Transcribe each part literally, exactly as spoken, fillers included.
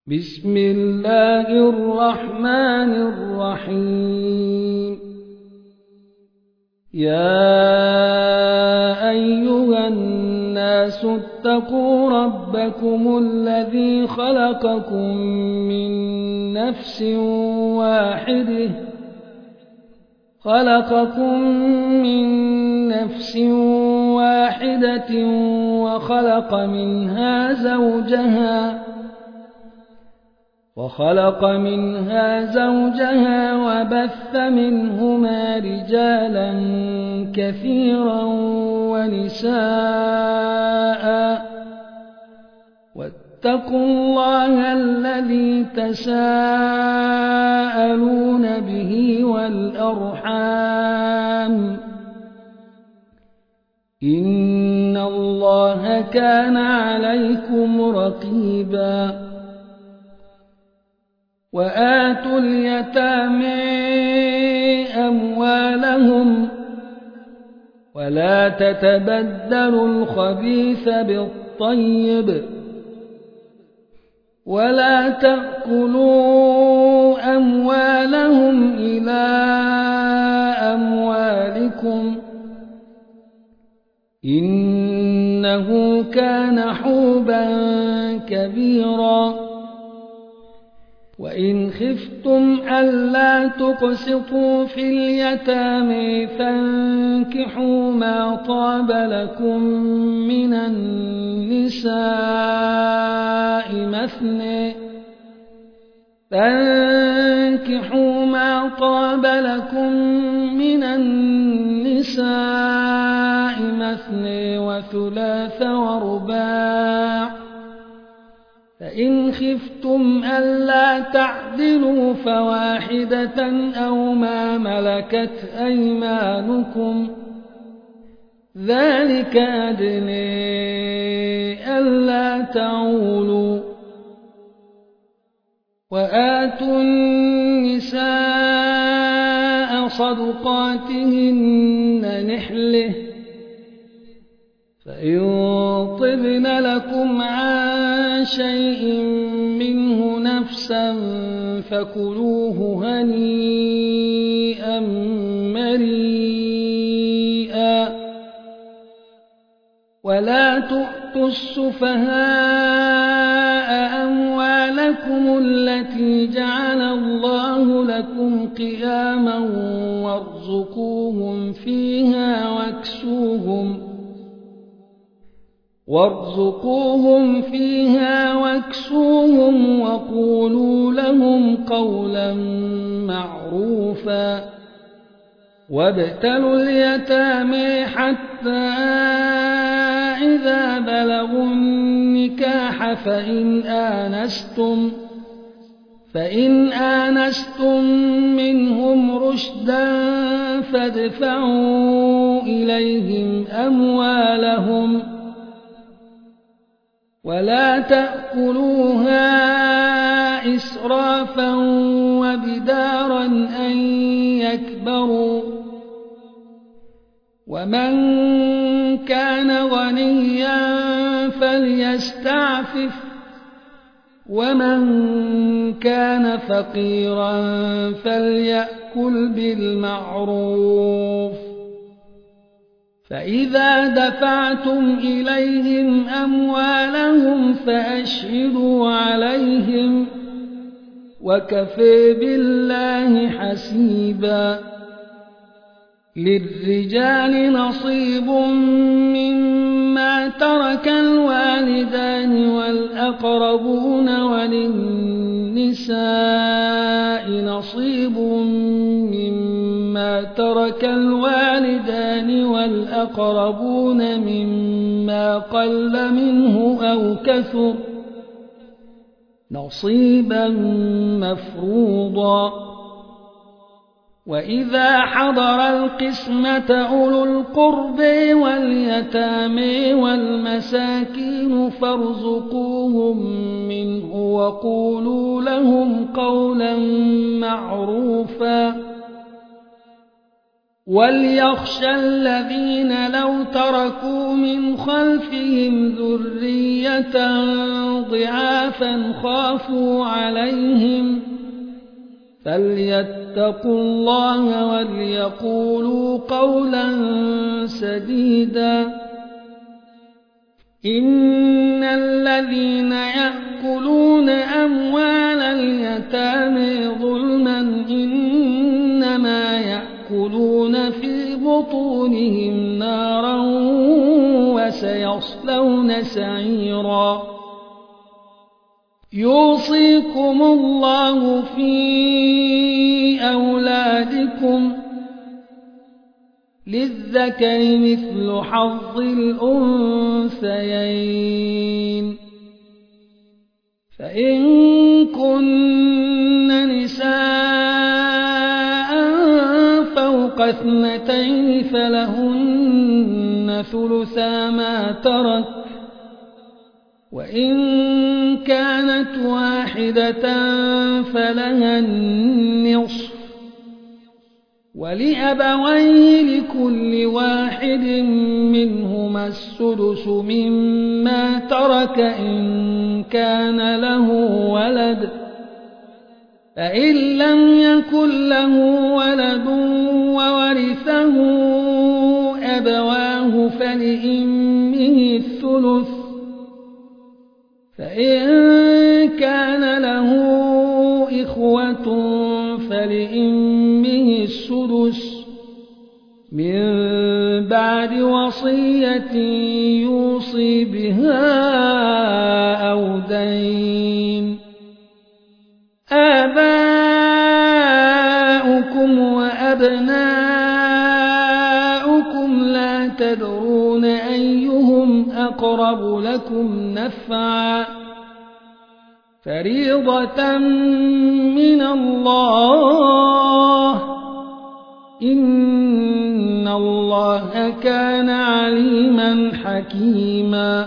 بسم الله الرحمن الرحيم. يا أيها الناس اتقوا ربكم الذي خلقكم من نفس واحدة خلقكم من نفس واحدة وخلق منها زوجها وخلق منها زوجها وبث منهما رجالا كثيرا ونساء واتقوا الله الذي تساءلون به والأرحام إن الله كان عليكم رقيبا. وآتوا اليتامى أموالهم ولا تتبدلوا الخبيث بالطيب ولا تأكلوا أموالهم إلى أموالكم إنه كان حوبا كبيرا. وإن خفتم ألا تقسطوا في اليتامى فانكحوا ما طاب لكم من النساء مثنى فانكحوا ما طاب لكم من النساء مثنى وثلاث ورباع فإن خفتم ألا تعدلوا فواحدة أو ما ملكت أيمانكم ذلك أدنى ألا تعولوا. وآتوا النساء صدقاتهن نحلة فإن طبن لكم عن شيء منه نفسا فكلوه هنيئا مريئا. ولا تؤتوا السفهاء أموالكم التي جعل الله لكم قياما وارزقوهم فيها واكسوهم وارزقوهم فيها واكسوهم وقولوا لهم قولا معروفا. وابتلوا اليتامى حتى إذا بلغوا النكاح فإن آنستم فإن آنستم منهم رشدا فادفعوا إليهم أموالهم ولا تأكلوها إسرافا وبدارا أن يكبروا. ومن كان غنيا فليستعفف ومن كان فقيرا فليأكل بالمعروف. فإذا دفعتم إليهم أموالهم فأشهدوا عليهم وكفى بالله حسيبا. للرجال نصيب مما ترك الوالدان والأقربون وللنساء نصيب مما ترك الوالدان والأقربون مما قل منه أو كثر نصيبا مفروضا. وإذا حضر القسمة أولو القرب واليتامى والمساكين فارزقوهم منه وقولوا لهم قولا معروفا. وليخشى الذين لو تركوا من خلفهم ذرية ضعافا خافوا عليهم فليتقوا الله وليقولوا قولا سديدا إن الذين يأكلون أموال اليتامى ظلما إنما يأكلون في بطونهم نارا وسيصلون سعيرا يوصيكم الله في أولادكم للذكر مثل حظ الأنثيين فإن كن نساء فوق اثنتين فلهن ثلثا ما ترك وإن كانت واحدة فلها النصف ولأبويه لكل واحد منهما السدس مما ترك إن كان له ولد فإن لم يكن له ولد وورثه أبواه فلأمه الثلث فإن كان له إخوة فلأمه السدس من بعد وصية يوصي بها أو دين آباؤكم وأبناؤكم لا تدرون أيهم أقرب لكم نفعا فريضة من الله إن الله كان عليما حكيما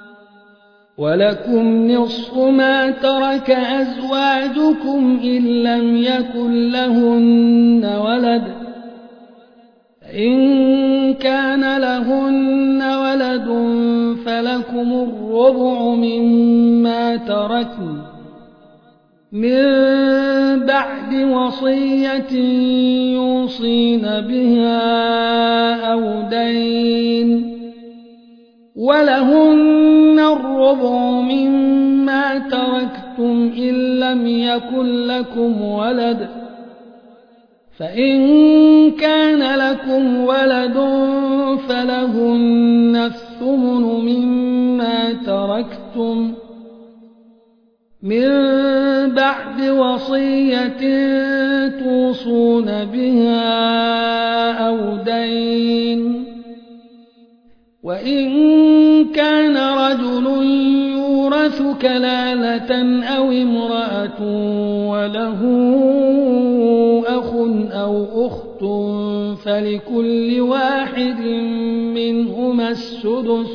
ولكم نصف ما ترك أزواجكم إن لم يكن لهن ولد إن كان لهن ولد فلكم الربع مما تركن من بعد وصية يوصين بها أو دين ولهن الربع مما تركتم إن لم يكن لكم ولد فإن كان لكم ولد فلهن الثمن مما تركتم من بعد وصية توصون بها أو دين وإن كان رجل يورث كلالة أو امرأة وله أخ أو أخت فلكل واحد منهما السدس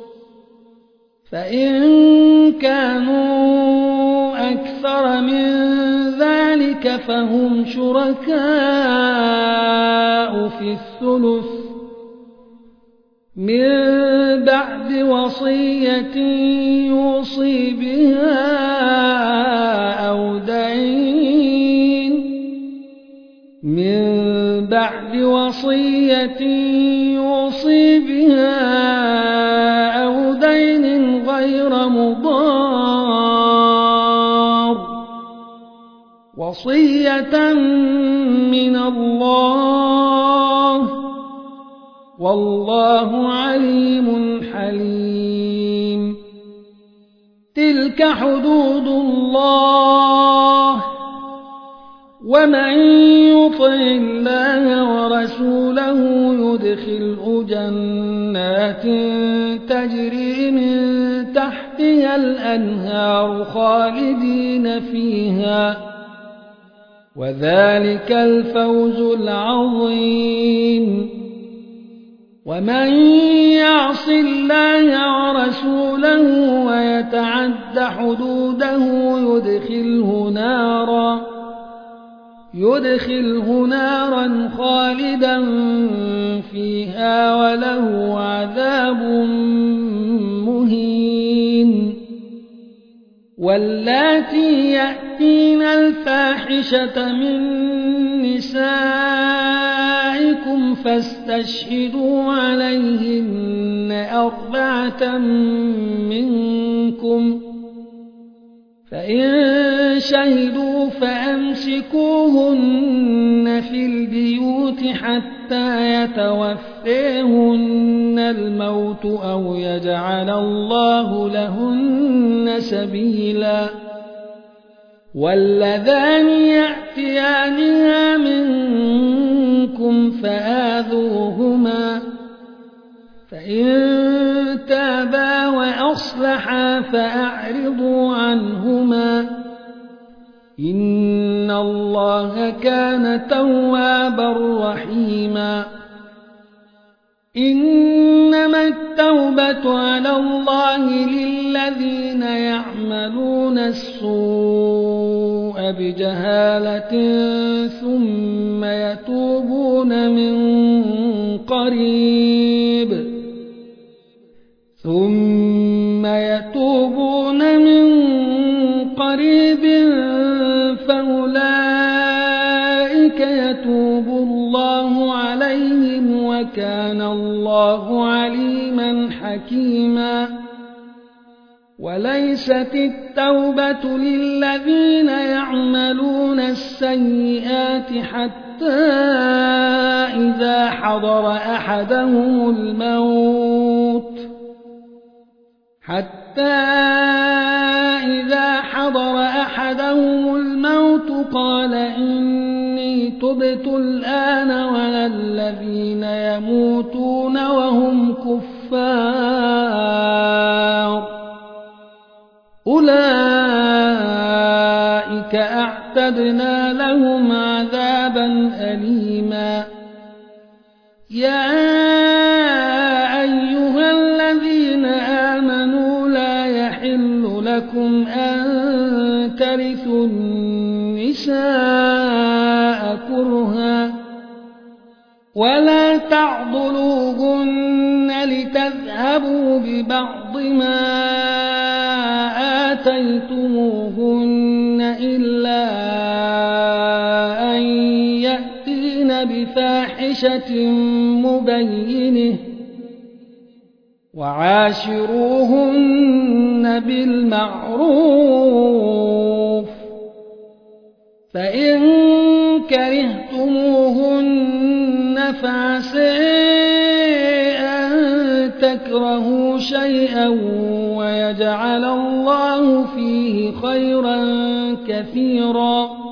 فإن كانوا أكثر من ذلك فهم شركاء في الثلث من بعد وصية يوصي بها أو دين من بعد وصية يوصي بها أو دين غير مضار وصية من الله والله عليم حليم تلك حدود الله ومن يطع الله ورسوله يدخله جنات تجري من تحتها الأنهار خالدين فيها وذلك الفوز العظيم ومن يعص الله ورسوله ويتعد حدوده يدخله نارا يدخله نارا خالدا فيها وله عذاب مهين. واللاتي يأتين الفاحشة من نسائكم فاستشهدوا عليهن أربعة منكم، فإن شهدوا فأمسكوهن في البيوت حتى يتوفيهن الموت أو يجعل الله لهن سبيلا. واللذان يأتيانها منكم فآذوهما، فإن تابا وأصلحا فأعرضوا عنهما، إن الله كان توابا رحيما. إنما التوبة على الله للذين يعملون السوء بجهالة ثم يتوبون من قريب ثم يتوبون من قريب فأولئك يتوب الله عليهم وكان الله عليما حكيما. وليست التوبة للذين يعملون السيئات حتى إذا حضر أحدهم الموت حتى إذا حضر أحدهم الموت قال إني تبت الآن ولا الذين يموتون وهم كفار أولئك أعتدنا لهم عذابا أليما. يا أيها الذين آمنوا لا يحل لكم أن ترثوا النساء كرها ولا تعضلوهن لتذهبوا ببعض ما آتيتموهن إلا أن يأتين بفاحشة مبينة وعاشروهن بالمعروف، فإن كرهتموهن فعسى أن تكرهوا شيئا ويجعل الله فيه خيرا كثيرا.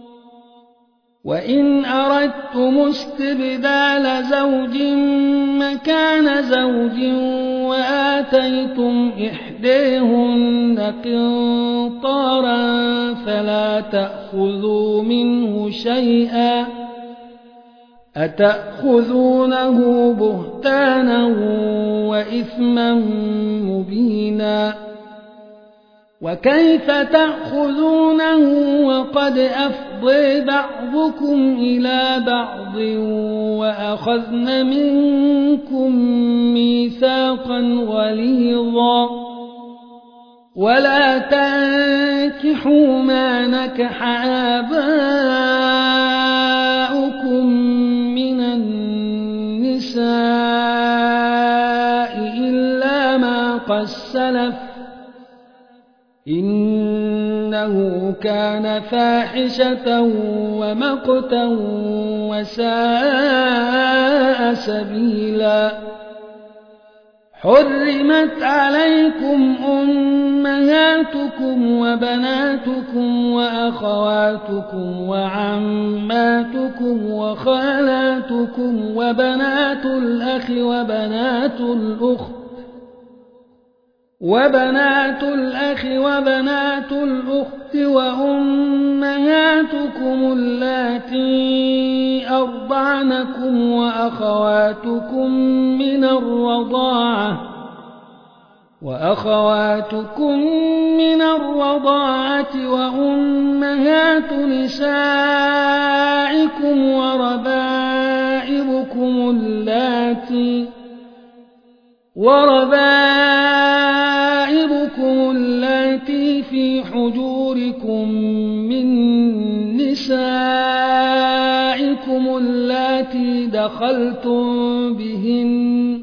وإن أردتم استبدال زوج مكان زوج وآتيتم إحداهن قنطارا فلا تأخذوا منه شيئا أتأخذونه بهتانا وإثما مبينا. وكيف تأخذونه وقد أفضى بعضكم إلى بعض وأخذن منكم ميثاقا غليظا. ولا تنكحوا ما نكح آباؤكم من النساء إلا ما قد سلف إنه كان فاحشة ومقتا وساء سبيلا. حرمت عليكم أمهاتكم وبناتكم وأخواتكم وعماتكم وخالاتكم وبنات الأخ وبنات الأخت وبنات الأخ وبنات الأخت وأمهاتكم اللاتي أرضعنكم وأخواتكم من الرضاعة وأخواتكم من الرضاعة وأمهات نسائكم نسائكم وربائبكم اللاتي وربائبكم اللاتي في حجوركم من نسائكم اللاتي دخلتم بهن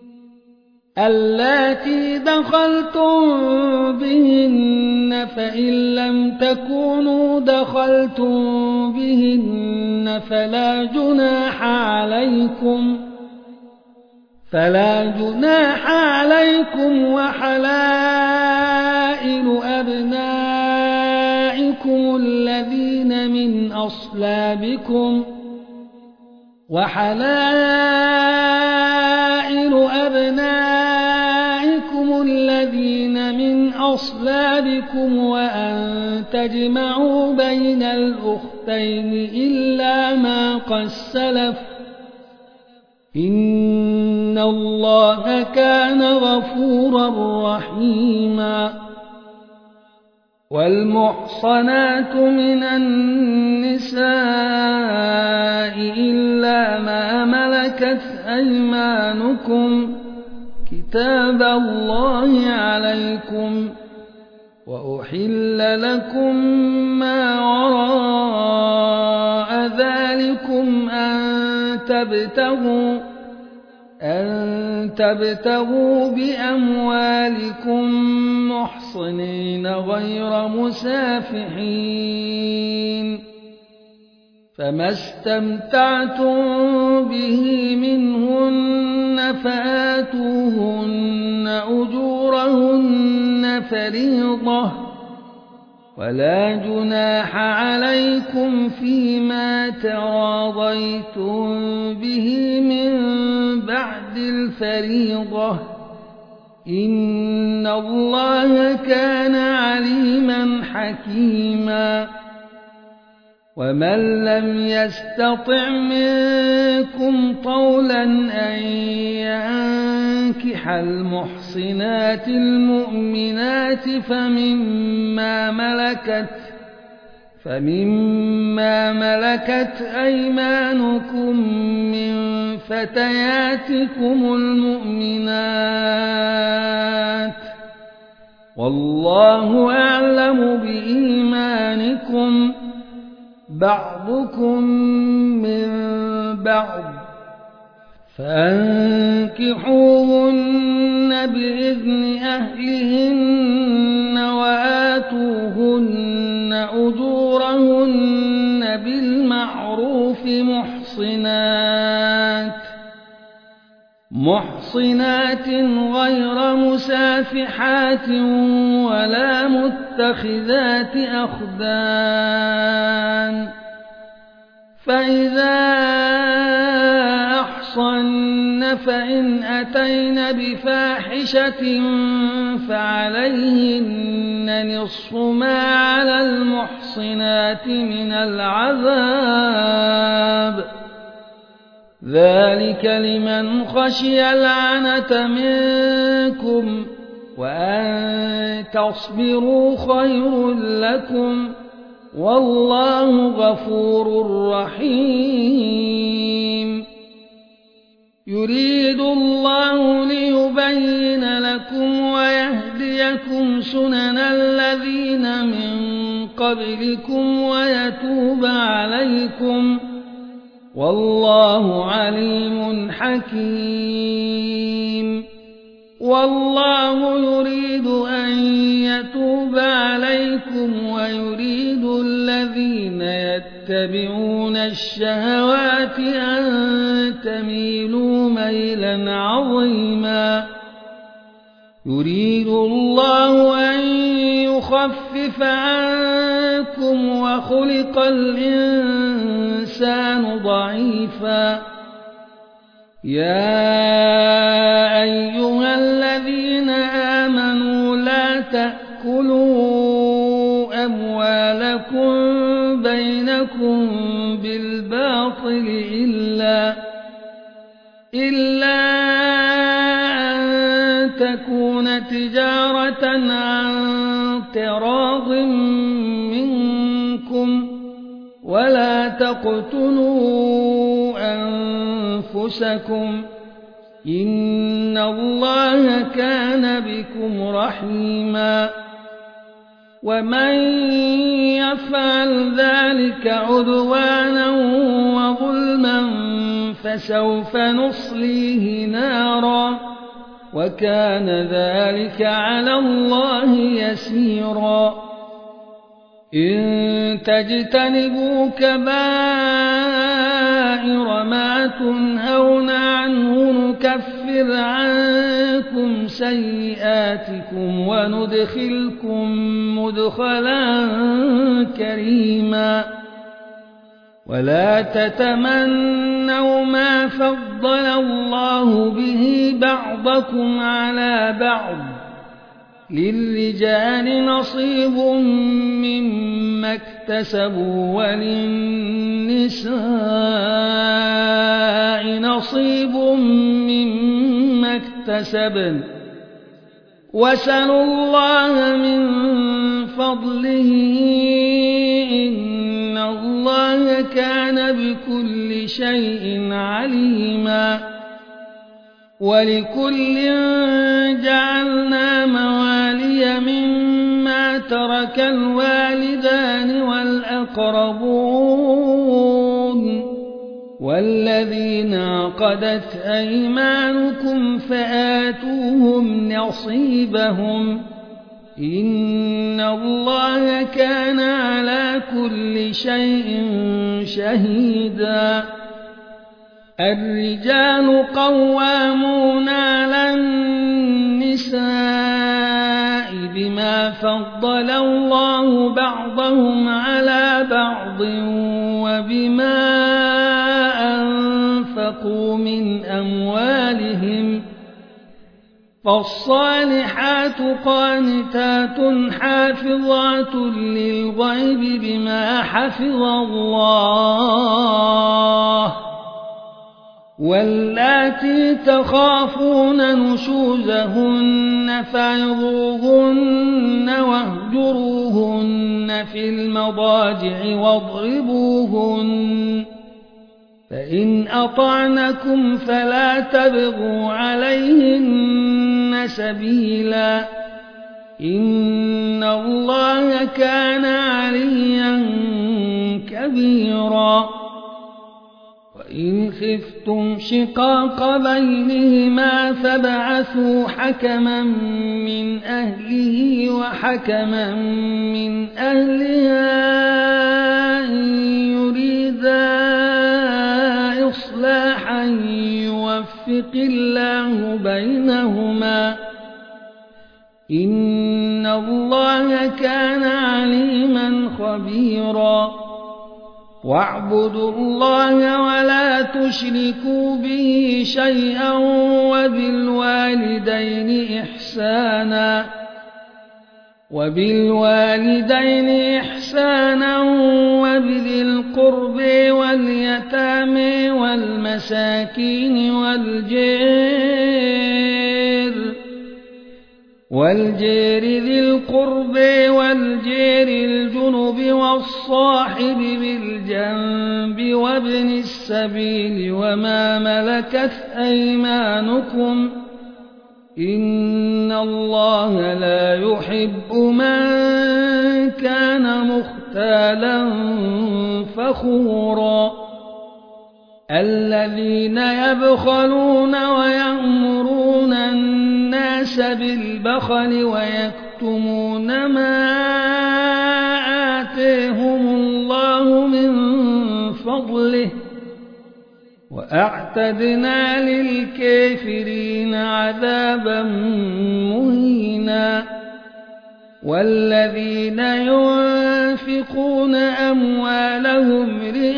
اللاتي دخلتم بهن فإن لم تكونوا دخلتم بهن فلا جناح عليكم فلا جناح عليكم وحلائل أبنائكم الذين من أصلابكم وحلائل أبنائكم الذين من أصلابكم وأن تجمعوا بين الأختين إلا ما قد سلف إن الله كان غفورا رحيما والمحصنات من النساء إلا ما ملكت أيمانكم كتاب الله عليكم وأحل لكم ما وراء ذلكم أن تبتغوا أن تبتغوا بأموالكم محصنين غير مسافحين فما استمتعتم به منهن فآتوهن أجورهن فريضة ولا جناح عليكم فيما تراضيتم به من بعد الفريضة إن الله كان عليما حكيما ومن لم يستطع منكم طولا أن ينكح المحصنات المؤمنات فمما ملكت فمما ملكت أيمانكم من فتياتكم المؤمنات والله أعلم بإيمانكم بعضكم من بعض فأنكحوهن بإذن أهلهن وآتوهن أجورهن بالمعروف محصنات محصنات غير مسافحات ولا متخذات أخدان فإذا أحصن فإن أتين بفاحشة فعليهن نصف ما على المحصنات من العذاب ذلك لمن خشي العنة منكم وأن تصبروا خير لكم والله غفور رحيم يريد الله ليبين لكم ويهديكم سنن الذين من قبلكم ويتوب عليكم والله عليم حكيم والله يريد أن يتوب عليكم ويريد الذين يتبعون الشهوات أن تميلوا ميلا عظيما يريد الله أن يخفف عنكم وخلق الإنسان ضعيفا يا أيها الذين آمنوا لا تأكلوا أموالكم بينكم بالباطل إلا إلا أن تكون تجارة عن تراض منكم ولا تقتلوا أنفسكم إن الله كان بكم رحيما ومن يفعل ذلك عدوانا وظلما فسوف نصليه نارا وكان ذلك على الله يسيرا إن تجتنبوا كبائر ما تنهون عنه نكفر عنكم سيئاتكم وندخلكم مدخلا كريما ولا تتمنوا ما فضل الله به بعضكم على بعض للرجال نصيب مما اكتسبوا وللنساء نصيب مما اكتسبن واسألوا الله من فضله إن الله كان بكل شيء عليما ولكل جعلنا موالي مما ترك الوالدان والأقربون والذين عقدت أيمانكم فآتوهم نصيبهم إن الله كان على كل شيء شهيدا الرجال قوامون على النساء بما فضل الله بعضهم على بعض وبما أنفقوا من أموالهم فالصالحات قانتات حافظات للغيب بما حفظ الله واللاتي تخافون نشوزهن فعظوهن واهجروهن في المضاجع واضربوهن فإن أطعنكم فلا تبغوا عليهن سبيلا إن الله كان عليا كبيرا وإن خفتم شقاق بينهما فابعثوا حكما من أهله وحكما من أهلها إن يريدا إصلاحا يوفق الله بينهما إن الله كان عليما خبيرا واعبدوا الله ولا تشركوا به شيئا وبالوالدين إحسانا وبالوالدين إحسانا وبذي القرب واليتامى والمساكين والجير والجير ذي القرب والجير الجنب والصاحب بالجنب وابن السبيل وما ملكت أيمانكم إن الله لا يحب من كان مختالا فخورا الذين يبخلون ويأمرون الناس بالبخل ويكتمون ما آتيهم الله من فضله وأعتدنا للكافرين عذابا مهينا والذين ينفقون أموالهم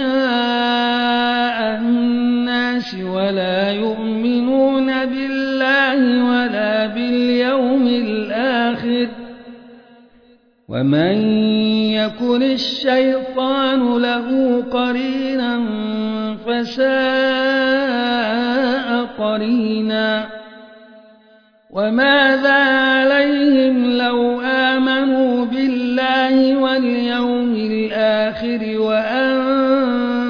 رئاء الناس ولا يؤمنون بالله ولا باليوم الآخر ومن يكن الشيطان له قرينا فساء قرينا وماذا عليهم لو آمنوا بالله واليوم الآخر وأنفقوا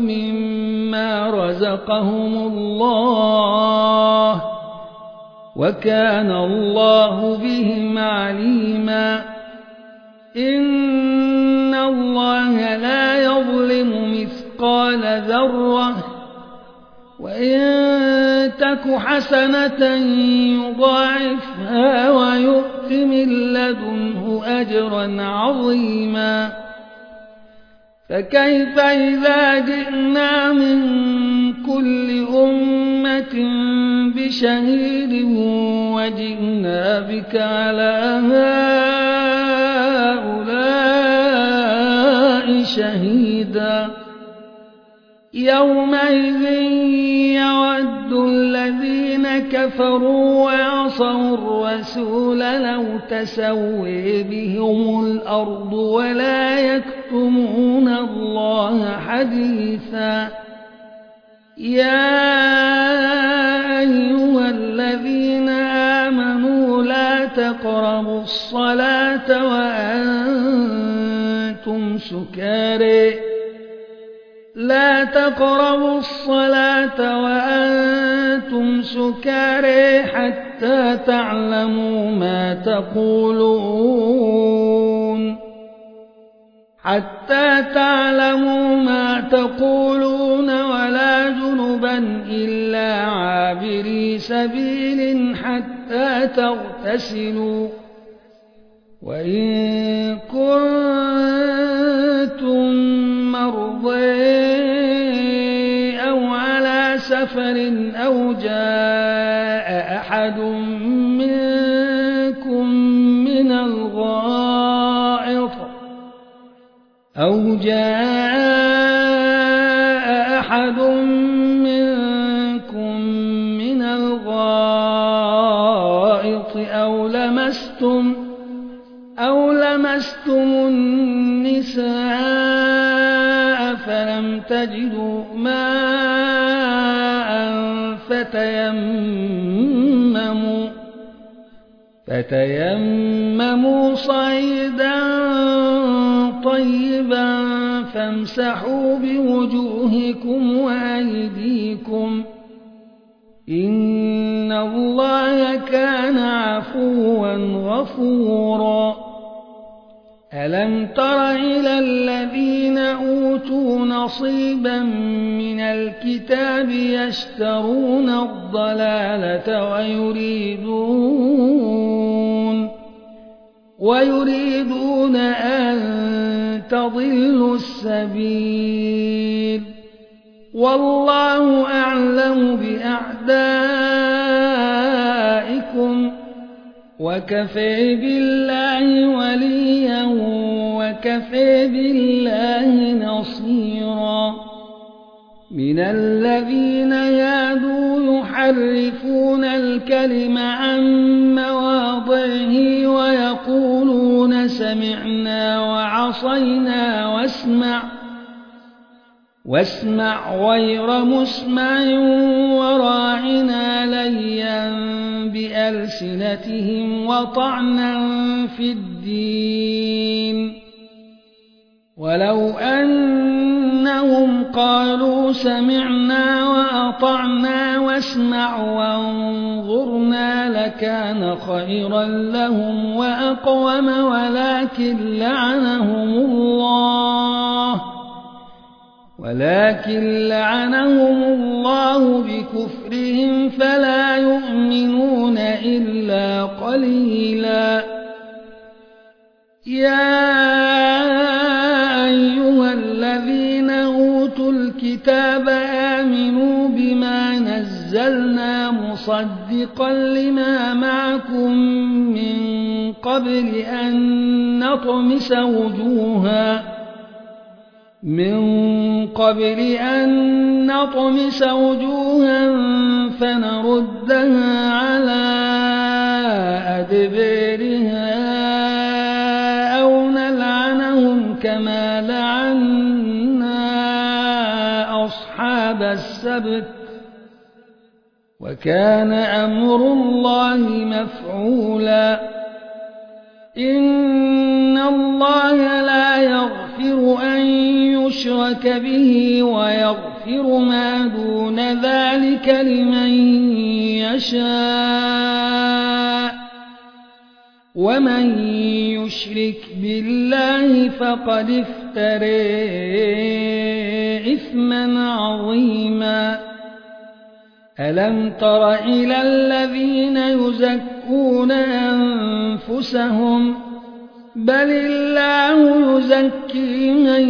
مما رزقهم الله وكان الله بهم عليما إن الله لا يظلم مثقال ذرة وإن تك حسنة يضاعفها ويؤت من لدنه أجرا عظيما فكيف إذا جئنا من كل أمة بشهيد وجئنا بك على هؤلاء شهيدا يومئذ يود الذين كفروا وعصوا الرسول لو تسوي بهم الأرض ولا يكتمون الله حديثا يا أيها الذين آمنوا لا تقربوا الصلاة وأنتم سكارى لا تقربوا الصلاة وأنتم سكارى حتى تعلموا ما تقولون حتى تعلموا ما تقولون ولا جنبا إلا عابري سبيل حتى تغتسلوا وإن كنتم مرضى أو على سفر أو جاء أحد منكم من الغائط أو جاء أحد منكم من الغائط أو لمستم أو لمستم النساء فلم تجدوا ماء فتيمموا فتيمموا صعيدا طيبا فامسحوا بوجوهكم وأيديكم إن الله كان عفوا غفورا ألم تر إلى الذين أوتوا نصيبا من الكتاب يشترون الضلالة ويريدون ويريدون أن تضلوا السبيل والله أعلم بأعدائكم وكفى بالله وليا وكفى بالله نصيرا من الذين يادوا يحرفون الكلم عن مواضعه ويقولون سمعنا وعصينا واسمع واسمع غير مسمع وراعنا ليا بألسنتهم وطعنا في الدين ولو أنهم قالوا سمعنا وأطعنا واسمع وانظرنا لكان خيرا لهم وأقوم ولكن لعنهم الله ولكن لعنهم الله بكفرهم فلا يؤمنون إلا قليلا يا أيها الذين أوتوا الكتاب آمنوا بما نزلنا مصدقا لما معكم من قبل أن نطمس وجوها من قبل أن نطمس وجوها فنردها على أدبارها أو نلعنهم كما لعنا أصحاب السبت وكان أمر الله مفعولا إن الله لا يغفر أن يشرك يشرك به ويغفر ما دون ذلك لمن يشاء ومن يشرك بالله فقد افترى إثما عظيما ألم تر إلى الذين يزكون أنفسهم بل الله يزكي من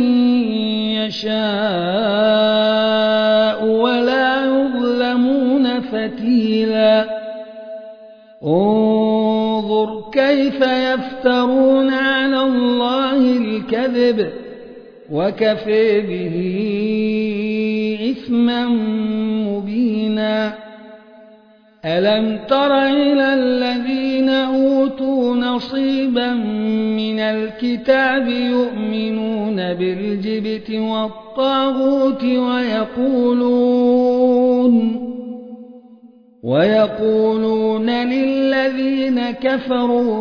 يشاء ولا يظلمون فتيلا انظر كيف يفترون على الله الكذب وكفى به إثما مبينا ألم تر إلى الذين أوتوا نصيبا من الكتاب يؤمنون بالجبت والطاغوت ويقولون ويقولون للذين كفروا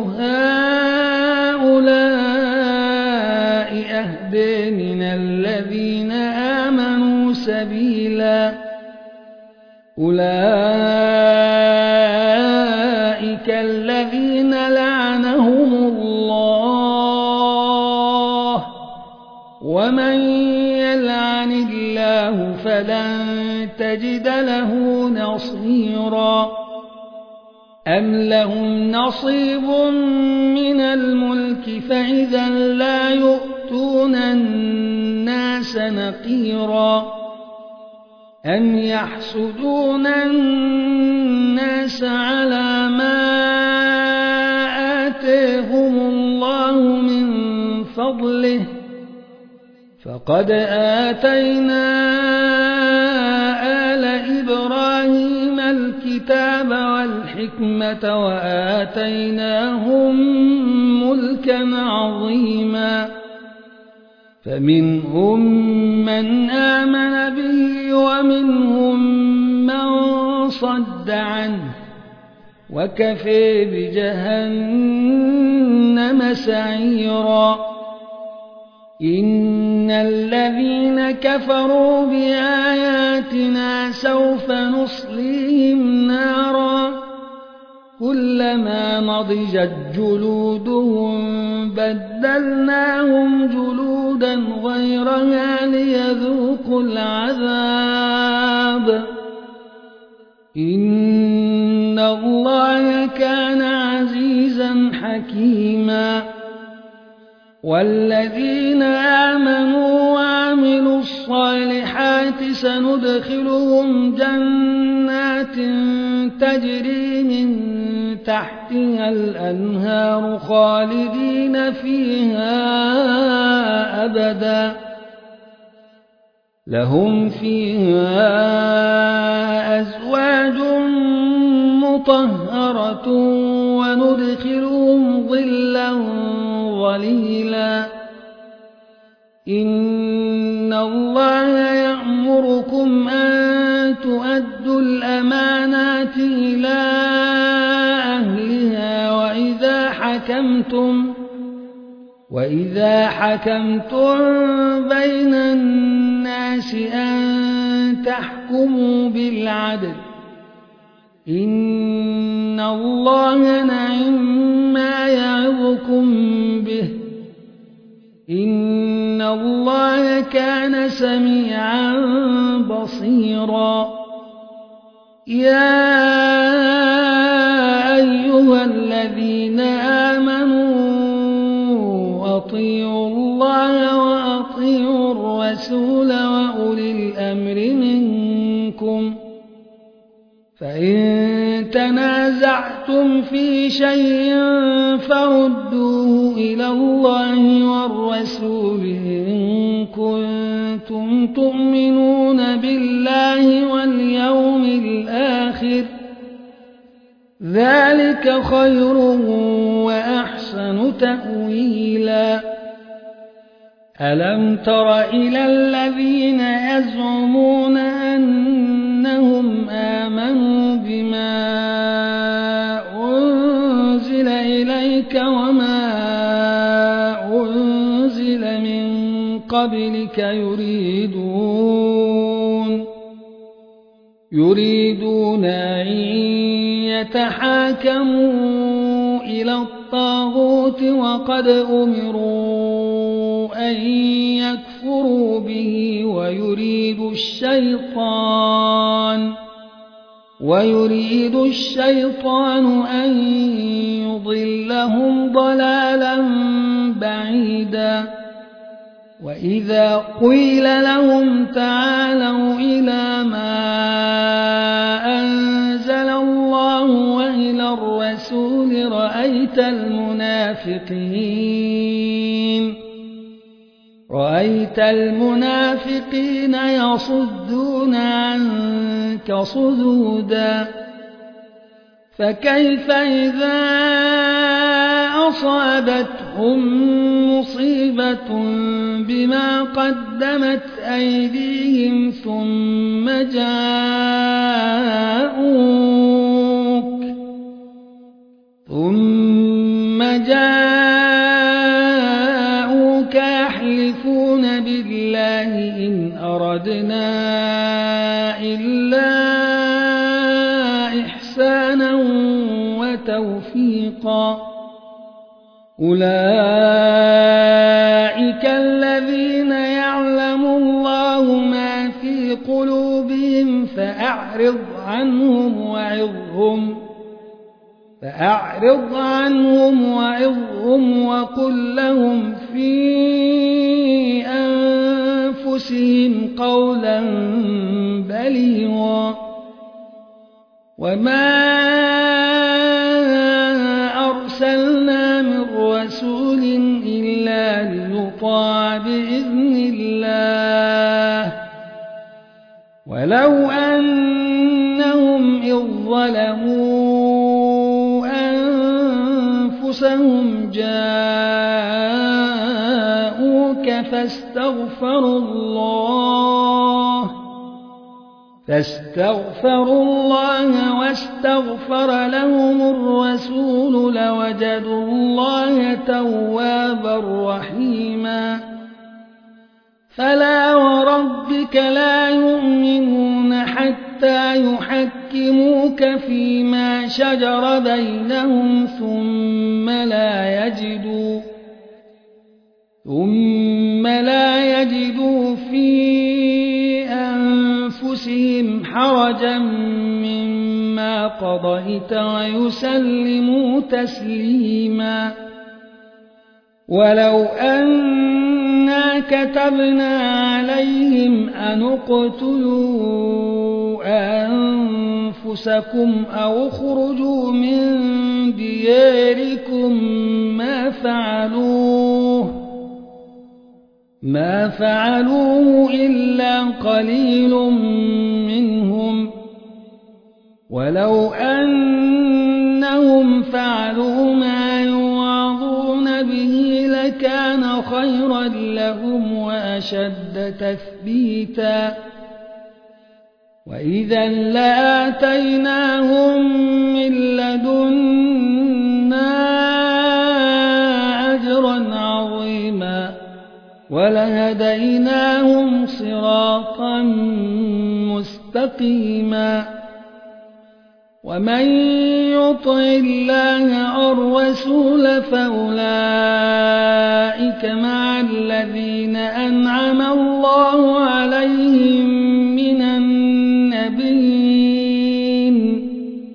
هؤلاء أهدى من الذين آمنوا سبيلا أولئك الذين لعنهم الله ومن يلعن الله فلن تجد له نصيرا أم لهم نصيب من الملك فإذا لا يؤتون الناس نقيرا أم يحسدون الناس على ما آتاهم الله من فضله فقد آتينا آل إبراهيم الكتاب والحكمة وآتيناهم ملكا عظيما فمنهم من آمن به ومنهم من صد عنه وكفى بجهنم سعيرا إن الذين كفروا بآياتنا سوف نصليهم نارا كلما نضجت جلودهم بدلناهم جلودا غيرها ليذوقوا العذاب إن الله كان عزيزا حكيما والذين آمنوا وعملوا الصالحات سندخلهم جنات تجري من تحتها الأنهار خالدين فيها أبدا لهم فيها أزواج مطهرة وندخلهم ظلا ظليلا إن الله يأمركم أن تؤدوا الأمانات إلى أهلها وإذا حكمتم وإذا حكمتم بين الناس أن تحكموا بالعدل إن الله نعم ما يعظكم به إن الله كان سميعا بصيرا يا أيها الذين آمنوا أطيعوا الله وأطيعوا الرسول وأولي الأمر منكم فإن تنازعتم في شيء فردوه إلى الله والرسول إن كنتم تؤمنون بالله واليوم الآخر ذلك خير وأحسن تأويلا ألم تر إلى الذين يزعمون أنهم آمنوا بما أنزل إليك وما أنزل من قبلك يريدون يريدون أن يتحاكموا إلى الطاغوت وقد أمروا أن يكفروا به ويريد الشيطان ويريد الشيطان أن يضلهم ضلالا بعيدا وإذا قيل لهم تعالوا إلى ما أنزل الله وإلى الرسول رأيت المنافقين رأيت المنافقين يصدون عنك صدودا فكيف إذا أصابتهم مصيبة بما قدمت أيديهم ثم جاءوك ثم جاءوك يحلفون بالله إن أردنا إلا إحسانا وتوفيقا أولئك الذين يعلم الله ما في قلوبهم فأعرض عنهم وعظهم فأعرض عنهم وعظهم وقل لهم في أنفسهم قولا بليغا وما أرسلنا من رسول إلا ليطاع بإذن الله ولو أنهم إذ ظلموا أنفسهم جاءوك فاستغفروا الله فاستغفروا الله واستغفر لهم الرسول لوجدوا الله توابا رحيما فلا وربك لا يؤمنون حتى يحكموك فيما شجر بينهم ثم لا يجدوا ثم لا يجدوا في أنفسهم حرجا مما قضيت ويسلموا تسليما ولو أنا كتبنا عليهم أن اقتلوا أنفسكم أو اخرجوا من دياركم ما فعلوه ما فعلوه إلا قليل منهم ولو أنهم فعلوا ما يوعظون به لكان خيرا لهم وأشد تثبيتا وإذا لآتيناهم من لدنا أجرا عظيما ولهديناهم صراطا مستقيما ومن يطع الله والرسول فأولئك مع الذين أنعم الله عليهم من النبيين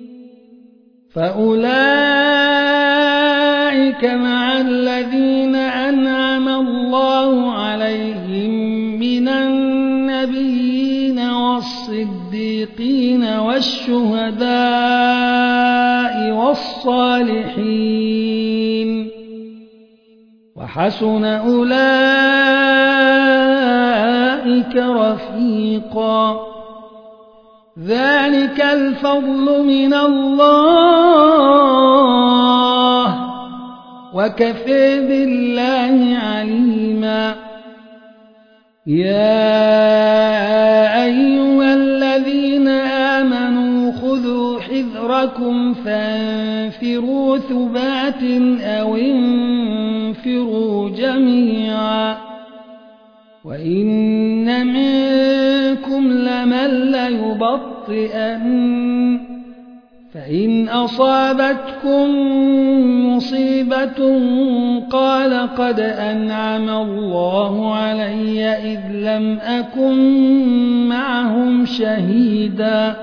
فأولئك مع الذين أنعم الله عليهم من النبيين والصديقين والشهداء والصالحين وحسن أولئك رفيقا ذلك الفضل من الله وكفى بالله عليما يا أيها الذين آمنوا خذوا حذركم فانفروا ثبات أو انفروا جميعا وإن منكم لمن ليبطئن فإن أصابتكم مصيبة قال قد أنعم الله علي إذ لم أكن معهم شهيدا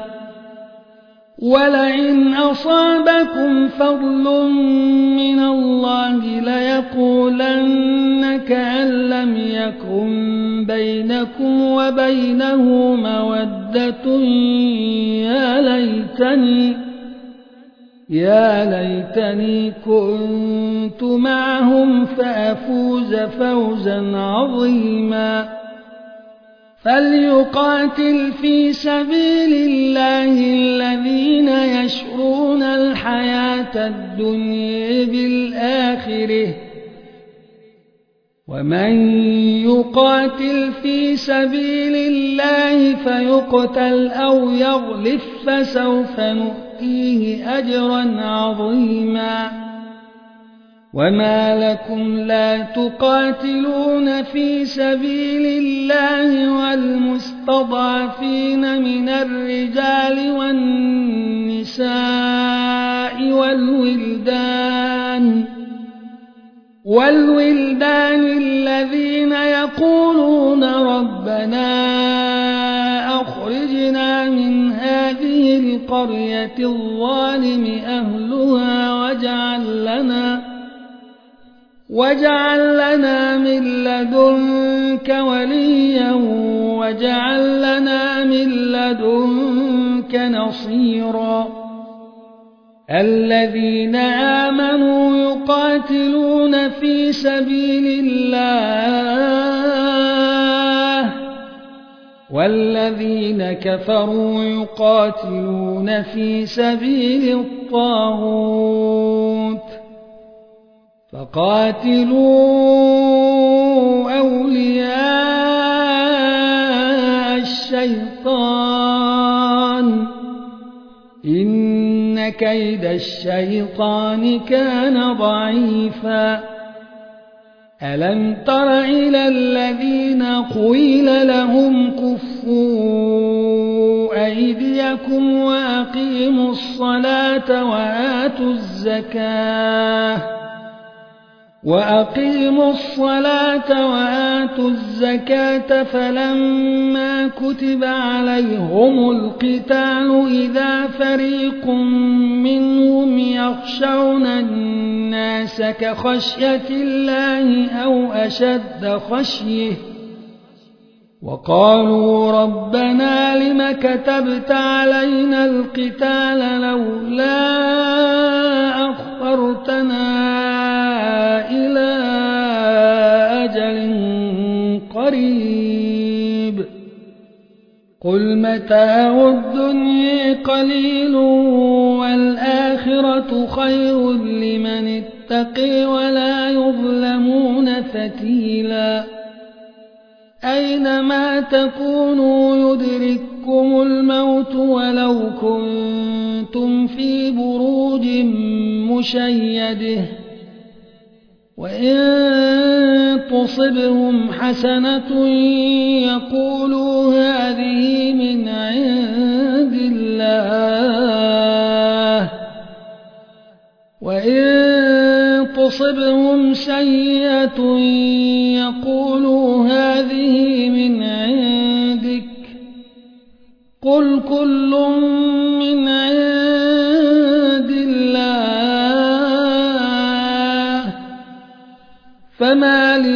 ولئن أصابكم فضل من الله ليقولن كأن لم يكن بينكم وبينه مودة يا ليتني يا ليتني كنت معهم فأفوز فوزا عظيما فليقاتل في سبيل الله الذين يشرون الحياة الدنيا بالآخرة ومن يقاتل في سبيل الله فيقتل أو يغلف فسوف نؤتيه أجرا عظيما وما لكم لا تقاتلون في سبيل الله والمستضعفين من الرجال والنساء والولدان والولدان الذين يقولون ربنا أخرجنا من هذه القرية الظالم أهلها واجعل لنا واجعل لنا من لدنك وليا واجعل لنا من لدنك نصيرا الذين آمنوا يقاتلون في سبيل الله والذين كفروا يقاتلون في سبيل الطاغوت فقاتلوا أولياء الشيطان إن كيد الشيطان كان ضعيفا ألم تر إلى الذين قيل لهم كفوا أيديكم وأقيموا الصلاة وآتوا الزكاة وأقيموا الصلاة وآتوا الزكاة فلما كتب عليهم القتال إذا فريق منهم يخشون الناس كخشية الله أو أشد خشية وقالوا ربنا لم كتبت علينا القتال لولا أخرتنا إلى أجل قريب قل متاع الدنيا قليل والآخرة خير لمن اتقي ولا يظلمون فتيلا أينما تكونوا يدرككم الموت ولو كنتم في بروج مشيده وإن تصبهم حسنة يقولوا هذه من عند الله وإن تصبهم سيئة يقولوا هذه من عندك قل كل من عند الله فما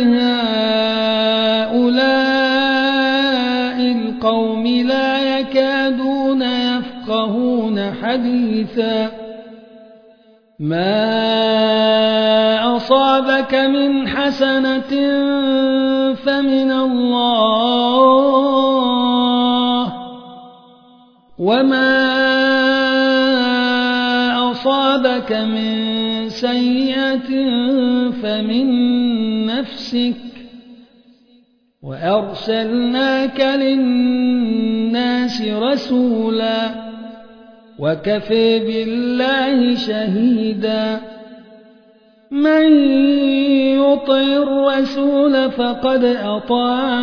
لهؤلاء القوم لا يكادون يفقهون حديثا ما أصابك من حسنة فمن الله وما أصابك من سيئة فمن نفسك وأرسلناك للناس رسولا وكفى بالله شهيدا من يطع الرسول فقد أطاع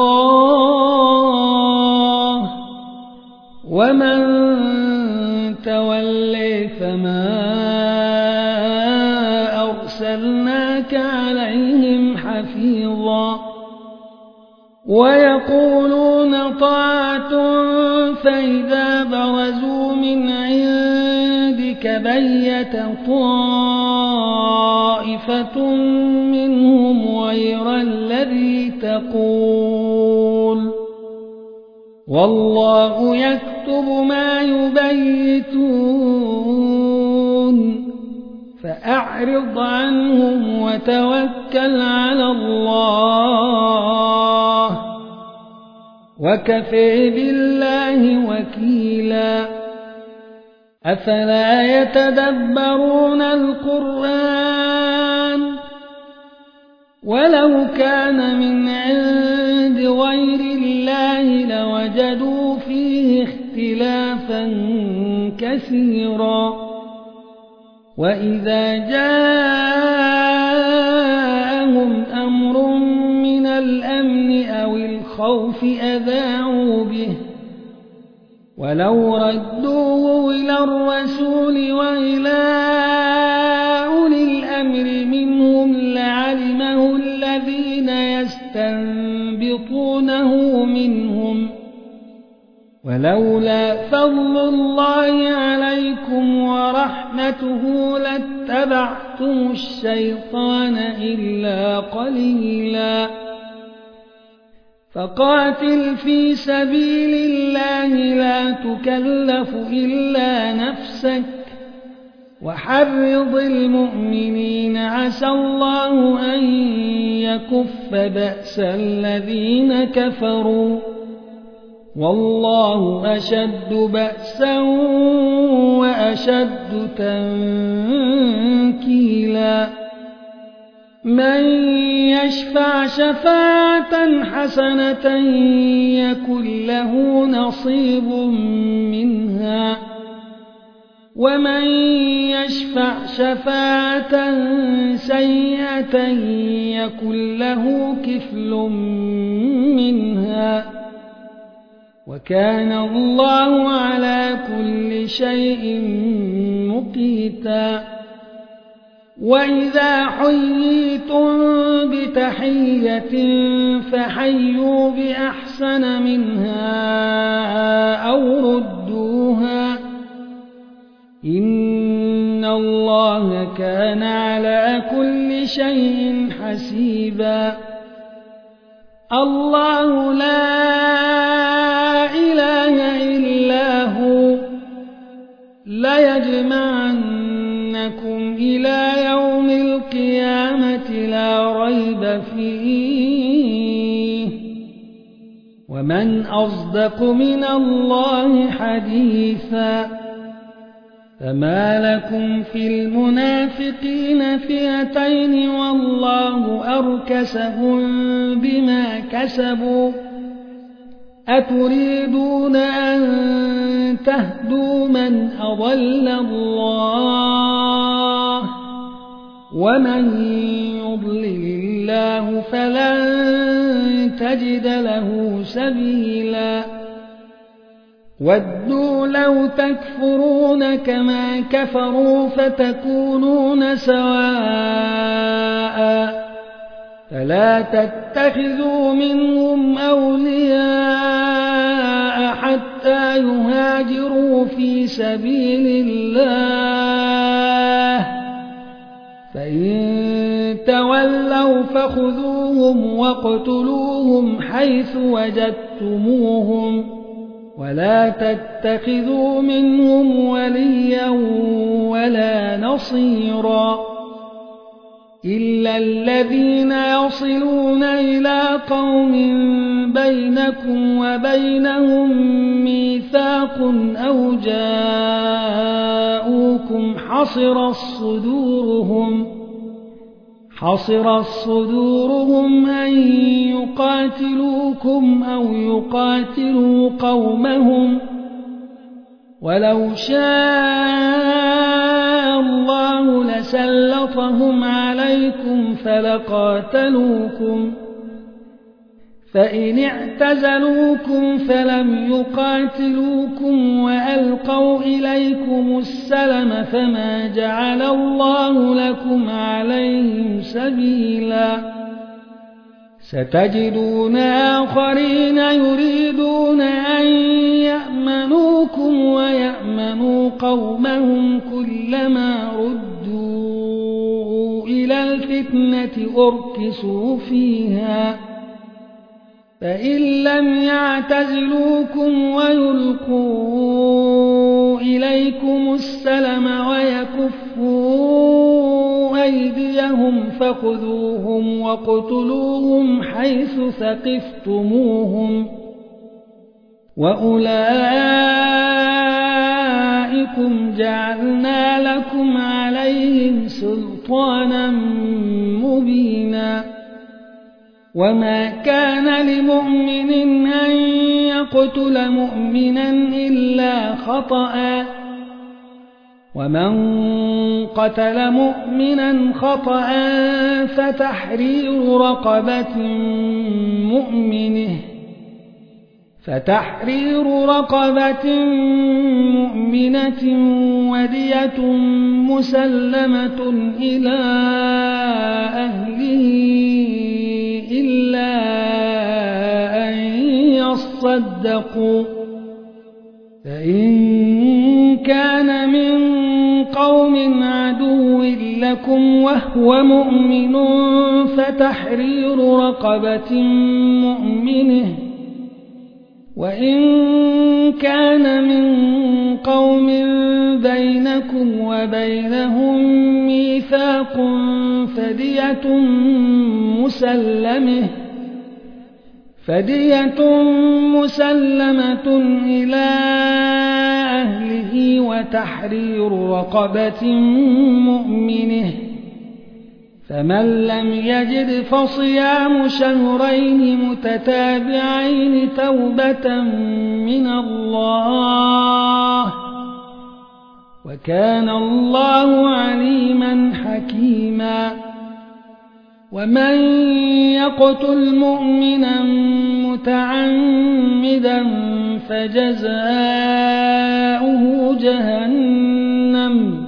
الله ومن تولي فما أرسلناك عليهم حفيظا ويقولون طاعة فإذا برزوا من عندك بيت طائفة منهم غير الذي تقول والله يكتب ما يبيتون فأعرض عنهم وتوكل على الله وكفى بالله وكيلا أفلا يتدبرون القرآن ولو كان من عند غير الله لوجدوا فيه اختلافا كثيرا وإذا جاءهم أمر من الأمن أو الخوف أذاعوا به ولو ردوه إلى الرسول وإلى أولي الأمر منهم لعلمه الذين يستنبطونه منهم ولولا فضل الله عليكم ورحمته لاتبعتم الشيطان إلا قليلا فقاتل في سبيل الله لا تكلف إلا نفسك وحرض المؤمنين عسى الله أن يكف بأس الذين كفروا والله أشد بأسا وأشد تنكيلا من يشفع شفاعة حسنة يكن له نصيب منها ومن يشفع شفاعة سيئة يكن له كفل منها وكان الله على كل شيء مقيتا وإذا حييتم بتحية فحيوا بأحسن منها أو ردوها إن الله كان على كل شيء حسيبا الله لا إله إلا هو ليجمعنكم إلى يوم القيامة لا ريب فيه ومن أصدق من الله حديثا فما لكم في المنافقين فئتين والله أركسهم بما كسبوا أتريدون أن تهدوا من أضل الله ومن يضلل الله فلن تجد له سبيلا ودوا لو تكفرون كما كفروا فتكونون سواء فلا تتخذوا منهم أولياء حتى يهاجروا في سبيل الله فإن تولوا فخذوهم واقتلوهم حيث وجدتموهم ولا تتخذوا منهم وليا ولا نصيرا إلا الذين يصلون إلى قوم بينكم وبينهم ميثاق أو جاءوكم حصرت صدورهم حصرت صدورهم أن يقاتلوكم أو يقاتلوا قومهم ولو شاء الله لسلطهم عليكم فلقاتلوكم فإن اعتزلوكم فلم يقاتلوكم وألقوا إليكم السلم فما جعل الله لكم عليهم سبيلا ستجدون آخرين يريدون أن يأمنوكم ويأمنوا قومهم كلما ردوا إلى الفتنة أركسوا فيها فإن لم يعتزلوكم ويلقوا إليكم السلم ويكفوا أيديهم فخذوهم واقتلوهم حيث ثقفتموهم وأولئكم جعلنا لكم عليهم سلطانا مبينا وما كان لمؤمن أن يقتل مؤمنا إلا خطأ ومن قتل مؤمنا خطأ فتحرير رقبة مؤمنه فتحرير رقبة مؤمنة ودية مسلمة إلى أهله إلا أن يصدقوا فإن كان من قوم عدو لكم وهو مؤمن فتحرير رقبة مؤمنه وإن كان من قوم بينكم وبينهم ميثاق فدية مسلمة فدية مسلمة إلى أهله وتحرير رقبة مؤمنه فمن لم يجد فصيام شهرين متتابعين توبة من الله وكان الله عليما حكيما ومن يقتل مؤمنا متعمدا فجزاؤه جهنم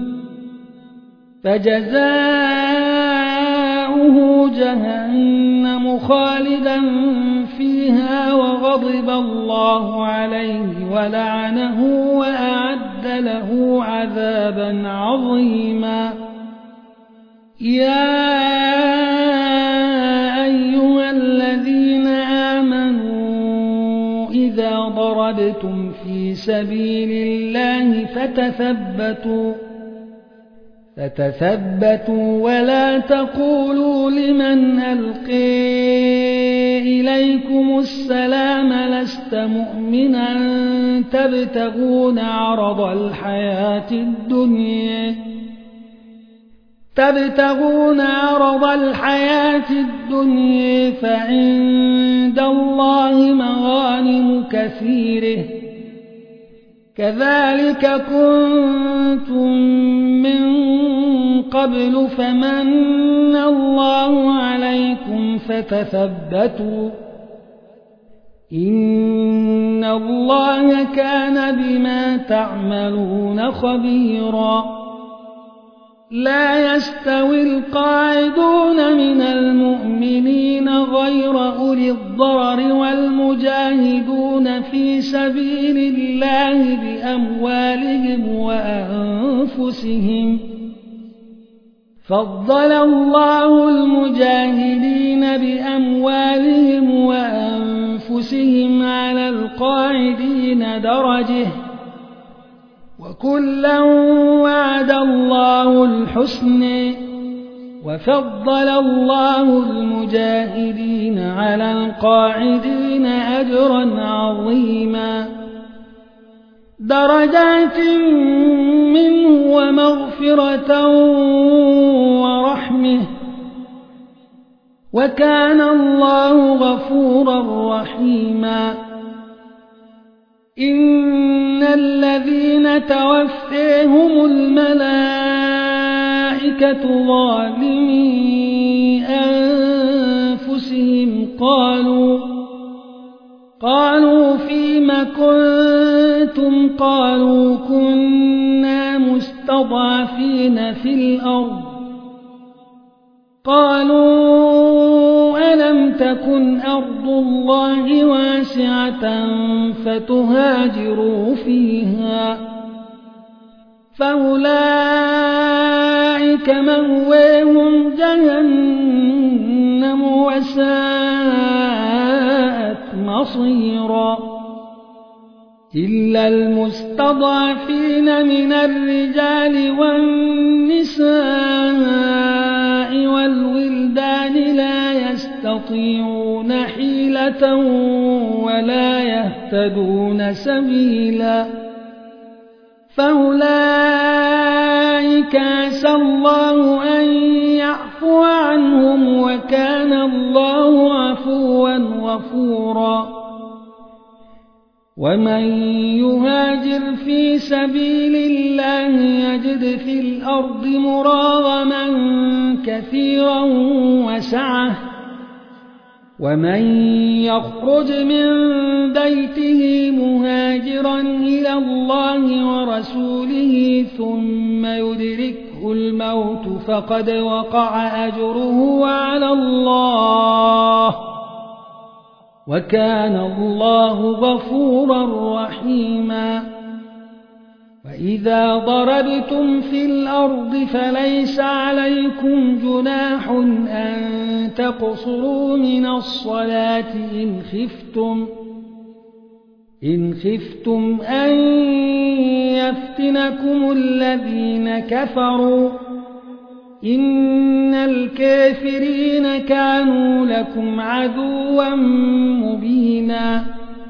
فجزاؤه جهنم خالدا فيها وغضب الله عليه ولعنه وأعد له عذابا عظيما يا أيها الذين آمنوا إذا ضربتم في سبيل الله فتثبتوا فتثبتوا ولا تقولوا لمن ألقي إليكم السلام لست مؤمنا تبتغون عرض الحياة الدنيا تبتغون عرض الحياة الدنيا فعند الله مغانم كثيرة كذلك كنتم من قبل فمن الله عليكم فتثبتوا إن الله كان بما تعملون خبيرا لا يستوي القاعدون من المؤمنين غير أولي الضرر والمجاهدون في سبيل الله بأموالهم وأنفسهم فضل الله المجاهدين بأموالهم وأنفسهم على القاعدين درجة وكلا وعد الله الحسن وفضل الله المجاهدين على القاعدين أجرا عظيما درجات منه ومغفرة ورحمة وكان الله غفورا رحيما إن الذين توفيهم الملائكة الملائكة ظالمي أنفسهم قالوا قالوا فيم كنتم قالوا كنا مستضعفين في الأرض قالوا ألم تكن أرض الله واسعة فتهاجروا فيها فأولئك مأواهم جهنم وساءت مصيرا إلا المستضعفين من الرجال والنساء والولدان لا يستطيعون حيلة ولا يهتدون سبيلا فأولئك عسى الله أن يعفو عنهم وكان الله عفوا غفورا ومن يهاجر في سبيل الله يجد في الأرض مراغما كثيرا وسعة ومن يخرج من بيته مهاجرا إلى الله ورسوله ثم يدركه الموت فقد وقع أجره على الله وكان الله غفورا رحيما وإذا ضربتم في الأرض فليس عليكم جناح أن تقصروا من الصلاة إن خفتم إن خفتم أن يفتنكم الذين كفروا إن الكافرين كانوا لكم عدوا مبينا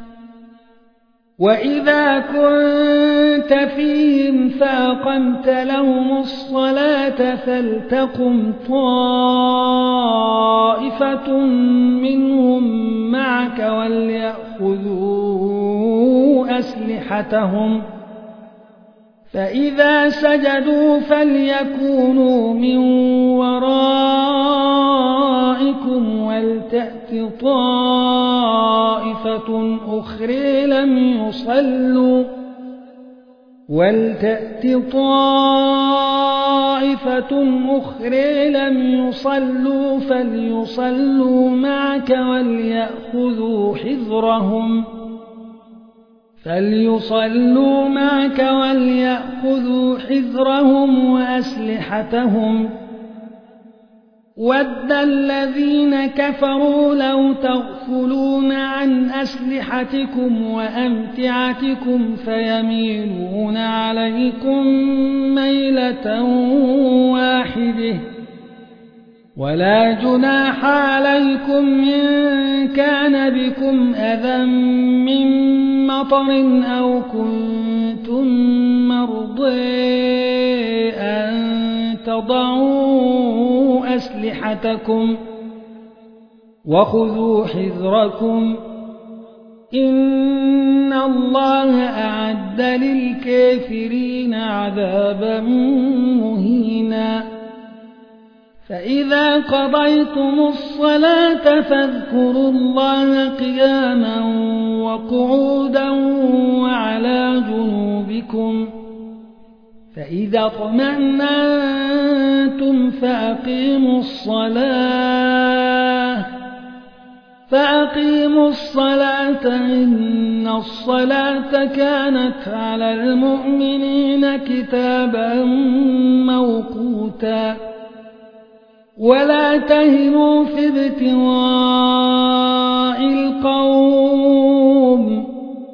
وإذا كنت فيهم فأقمت لهم الصلاة فلتقم طائفة منهم معك وليأخذوا أسلحتهم فإذا سجدوا فليكونوا من ورائكم ولتأت طائفة أخرى لم يصلوا ولتأت طائفة أخرى لم يصلوا فليصلوا معك وليأخذوا حذرهم فليصلوا معك وليأخذوا حذرهم وأسلحتهم ود الذين كفروا لو تغفلون عن أسلحتكم وأمتعتكم فيميلون عليكم ميلة واحدة ولا جناح عليكم إن كان بكم أذى من مطر أو كنتم مرضى أن تضعوا أسلحتكم وخذوا حذركم إن الله أعد للكافرين عذابا مهينا فإذا قضيتم الصلاة فاذكروا الله قياما وقعودا وعلى جنوبكم فإذا اطمأننتم فأقيموا الصلاة فأقيموا الصلاة إن الصلاة كانت على المؤمنين كتابا موقوتا ولا تهنوا في ابتغاء القوم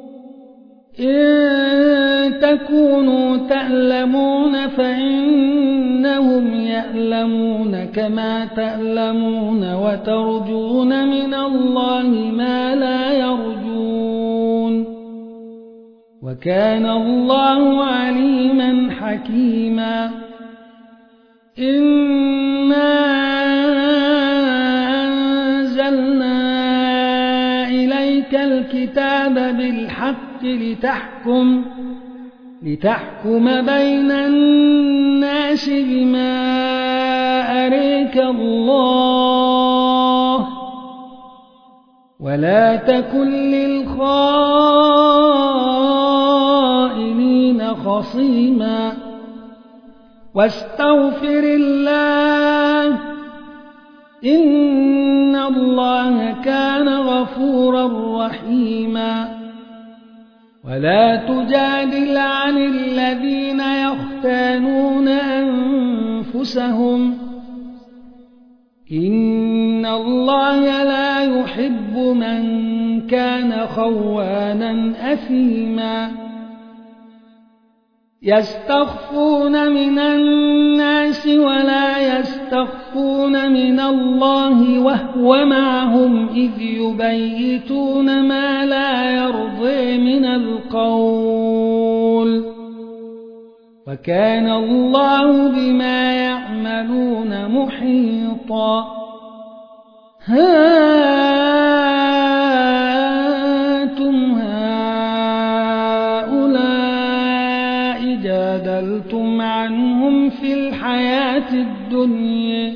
إن تكونوا تألمون فإنهم يألمون كما تألمون وترجون من الله ما لا يرجون وكان الله عليما حكيما إنا أنزلنا إليك الكتاب بالحق لتحكم لتحكم بين الناس بما أريك الله ولا تكن للخائنين خصيما واستغفر الله إن الله كان غفورا رحيما ولا تجادل عن الذين يختانون أنفسهم إن الله لا يحب من كان خوانا أثيما يستخفون من الناس ولا يستخفون من الله وهو معهم إذ يبيتون ما لا يرضي من القول وكان الله بما يعملون محيطا ها أنتم هؤلاء جادلتم عنهم في الحياة الدنيا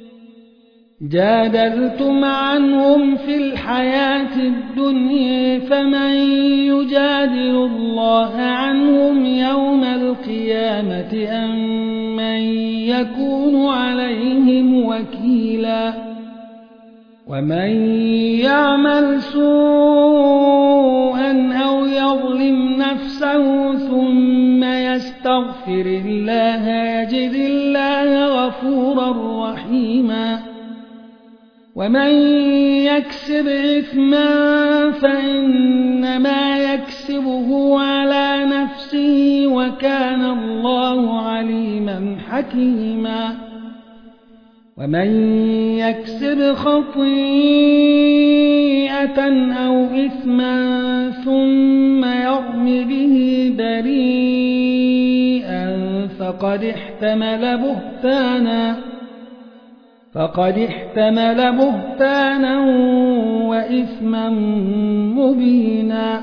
جادلتم عنهم في الحياة الدنيا فمن يجادل الله عنهم يوم القيامة أم من يكون عليهم وكيلا ومن يعمل سوءا أو يظلم نفسه ثم يستغفر الله يجد الله غفورا رحيما ومن يكسب إثما فإنما يكسبه على نفسه وكان الله عليما حكيما ومن يكسب خطيئة أو إثما ثم يرم به بريئا فقد احتمل بهتانا فقد احتمل بهتانا وإثما مبينا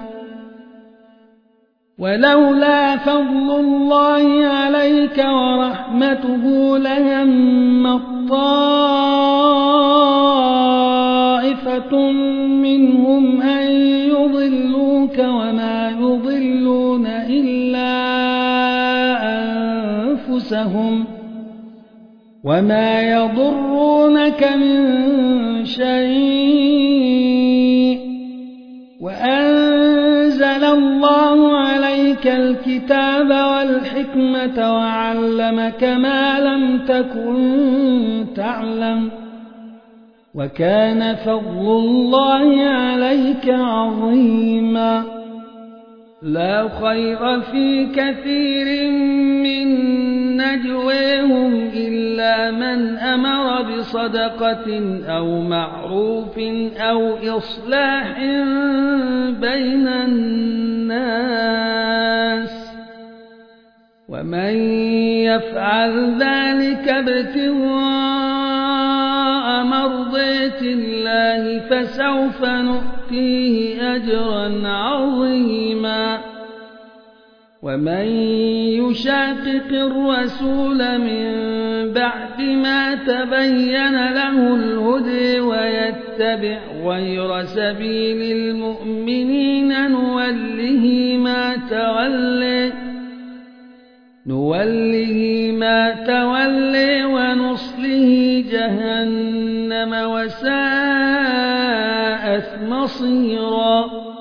ولولا فضل الله عليك ورحمته لهم طائفة منهم أن يضلوك وما يضلون إلا أنفسهم وما يضرونك من شيء وأنزل الله عليك الكتاب والحكمة وعلمك ما لم تكن تعلم وكان فضل الله عليك عظيما لا خير في كثير من نجواهم إلا من أمر بصدقة أو معروف أو إصلاح بين الناس ومن يفعل ذلك ابتغاء مرضات الله فسوف نؤتيه أجرا عظيما ومن يشاقق الرسول من بعد ما تبين له الهدى ويتبع غير سبيل المؤمنين نوله ما تولى نوله ما تولى ونصله جهنم وساءت مصيرا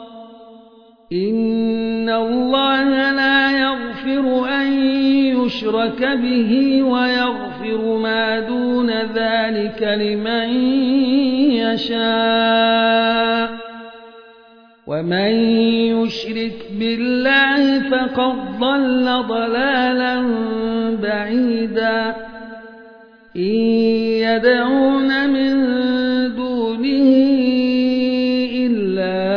إن الله لا يغفر أن يشرك به ويغفر ما دون ذلك لمن يشاء ومن يشرك بالله فقد ضل ضلالا بعيدا إن يدعون من دونه إلا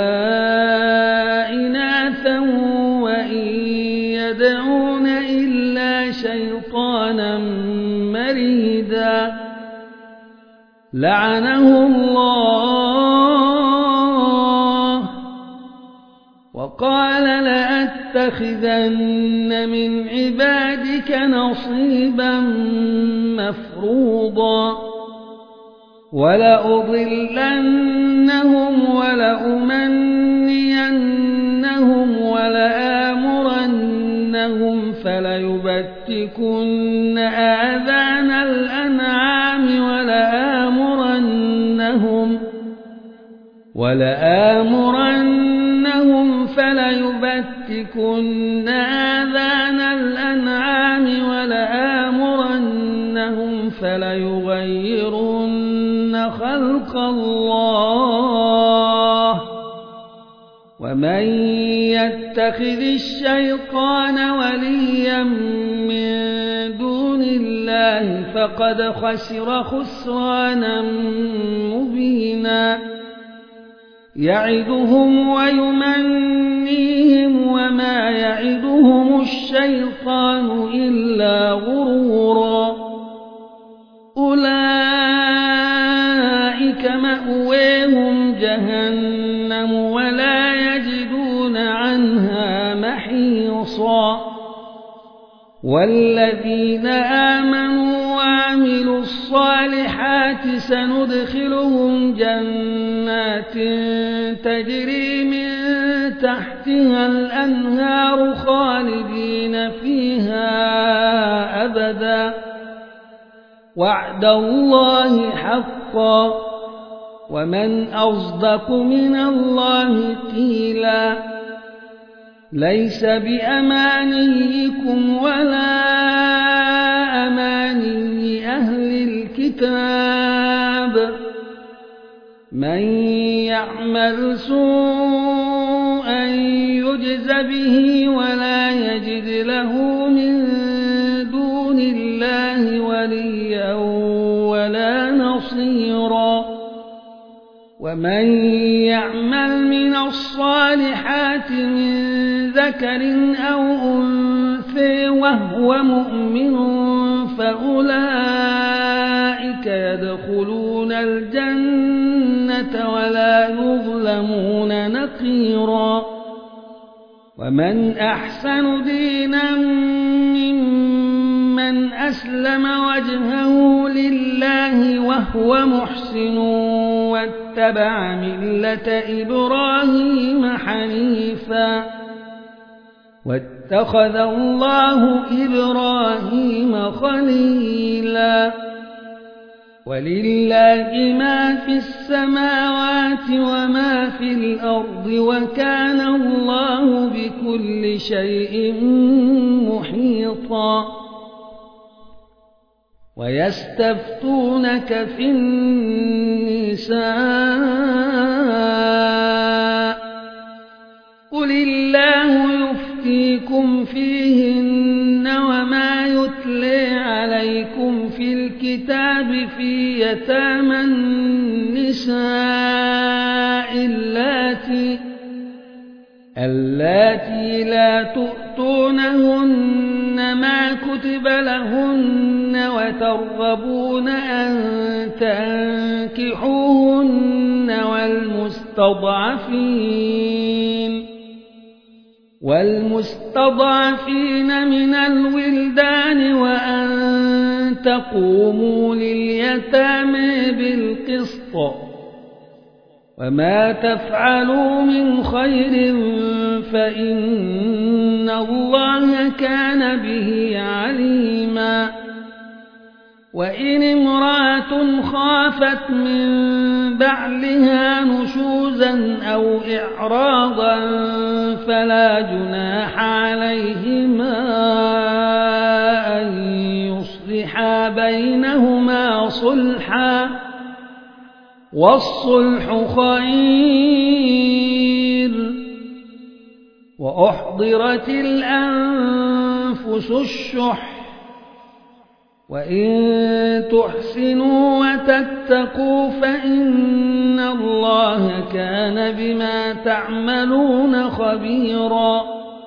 إناثا وإن يدعون إلا شيطانا مريدا لعنه الله وقال لأتخذن من عبادك نصيبا مفروضا ولأضلنهم ولأمنينهم ولآمرنهم فليبتكن آذان الأنعام ولآمرنهم ولآمرنهم فليبتكن آذان الأنعام ولآمرنهم فليغيرن خلق الله ومن يتخذ الشيطان وليا من دون الله فقد خسر خسرانا مبينا يعدهم ويمنيهم وما يعدهم الشيطان إلا غرورا أولئك مأويهم جهنم ولا يجدون عنها محيصا والذين آمنوا وعملوا الصالحات سندخلهم جنات تجري من تحتها الأنهار خالدين فيها أبدا وعد الله حقا ومن أصدق من الله قيلا ليس بأمانيكم ولا أماني أهل الكتاب من يعمل سوءا يجز به ولا يجد له من دون الله وليا ولا نصيرا ومن يعمل من الصالحات من ذكر أو أنثى وهو مؤمن فأولئك يدخلون الجنة ولا يظلمون نقيرا ومن أحسن دينا ممن أسلم وجهه لله وهو محسن واتبع ملة إبراهيم حنيفا واتخذ الله إبراهيم خليلا ولله ما في السماوات وما في الأرض وكان الله بكل شيء محيطا ويستفتونك في النساء قل الله يفتيكم فيهن وما يتلى عليكم في الكتاب في يتامى النساء اللاتي اللاتي لا تؤتونهن ما كتب لهن وترغبون أن تنكحوهن والمستضعفين والمستضعفين من الولدان وأن تقوموا لليتامى بالقسط وما تفعلوا من خير فإن الله كان به عليما وإن امرأة خافت من بعلها نشوزا أو إعراضا فلا جناح عليهما أن يصلحا بينهما صلحا والصلح خير وأحضرت الأنفس الشح وإن تحسنوا وتتقوا فإن الله كان بما تعملون خبيرا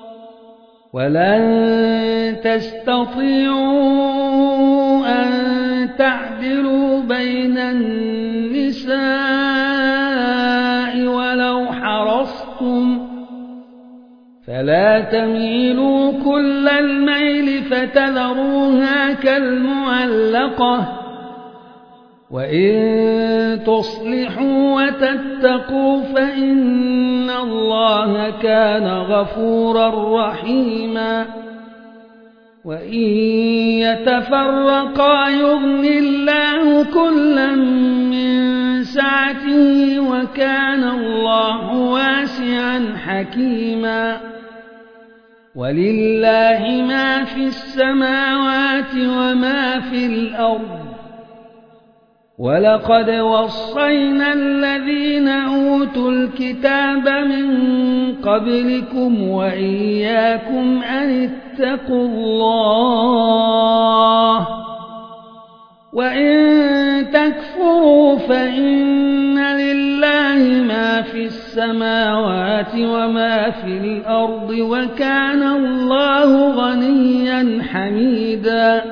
ولن تستطيعوا أن تعدلوا بين النساء ولو حرصتم فلا تميلوا كل الميل فتذروها كالمعلقة وإن تصلحوا وتتقوا فإن الله كان غفورا رحيما وإن يتفرقا يغن الله كلا من سعته وكان الله واسعا حكيما ولله ما في السماوات وما في الأرض ولقد وصينا الذين أوتوا الكتاب من قبلكم وإياكم أن اتقوا الله وإن تكفروا فإن لله ما في السماوات وما في الأرض وكان الله غنيا حميدا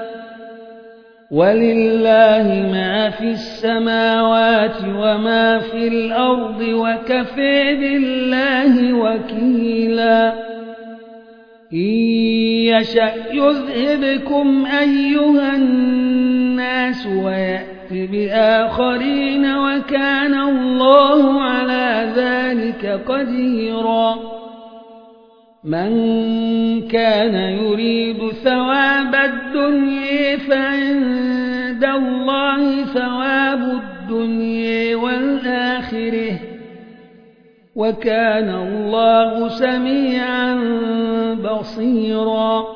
ولله ما في السماوات وما في الأرض وكفى بالله وكيلا إن يشأ يذهبكم أيها الناس ويأت بآخرين وكان الله على ذلك قديرا من كان يريد ثواب الدنيا فعند الله ثواب الدنيا والآخرة وكان الله سميعا بصيرا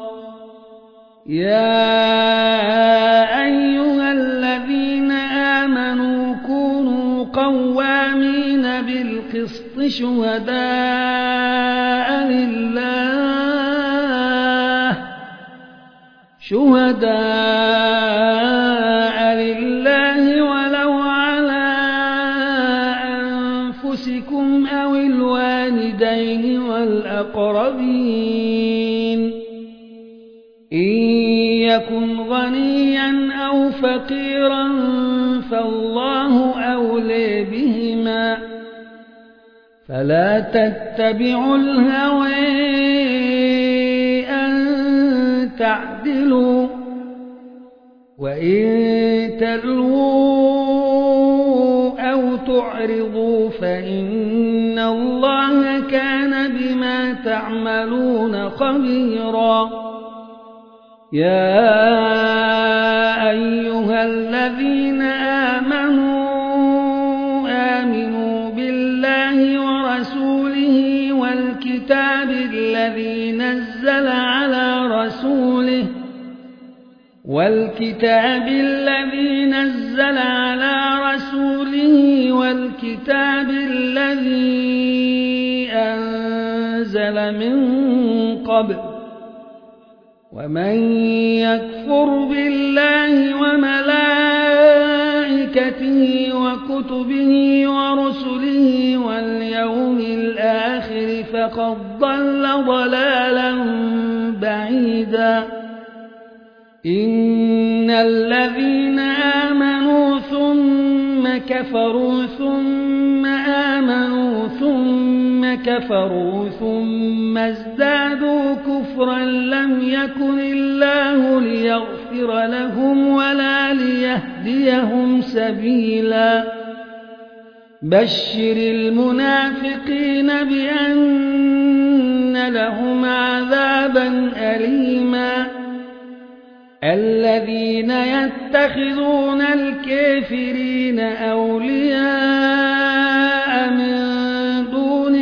يا أيها الذين آمنوا كونوا قوامين بالقسط شهداء لله شهداء لله ولو على أنفسكم أو الوالدين والأقربين إن يكن غنيا أو فقيرا فالله أولى بهما فلا تتبعوا الهوى أن تعدلوا وإن تلووا أو تعرضوا فإن الله كان بما تعملون خبيرا يا أيها الذين آمنوا آمنوا بالله ورسوله والكتاب الذي نزل على رسوله والكتاب الذي نزل على رسوله والكتاب الذي أنزل من قبل ومن يكفر بالله وملائكته وكتبه ورسله واليوم الآخر فقد ضل ضلالا بعيدا إن الذين آمنوا ثم كفروا ثم آمنوا ثم كفروا ثم ازدادوا كفرا لم يكن الله ليغفر لهم ولا ليهديهم سبيلا بشر المنافقين بأن لهم عذابا أليما الذين يتخذون الكافرين أولياء من دون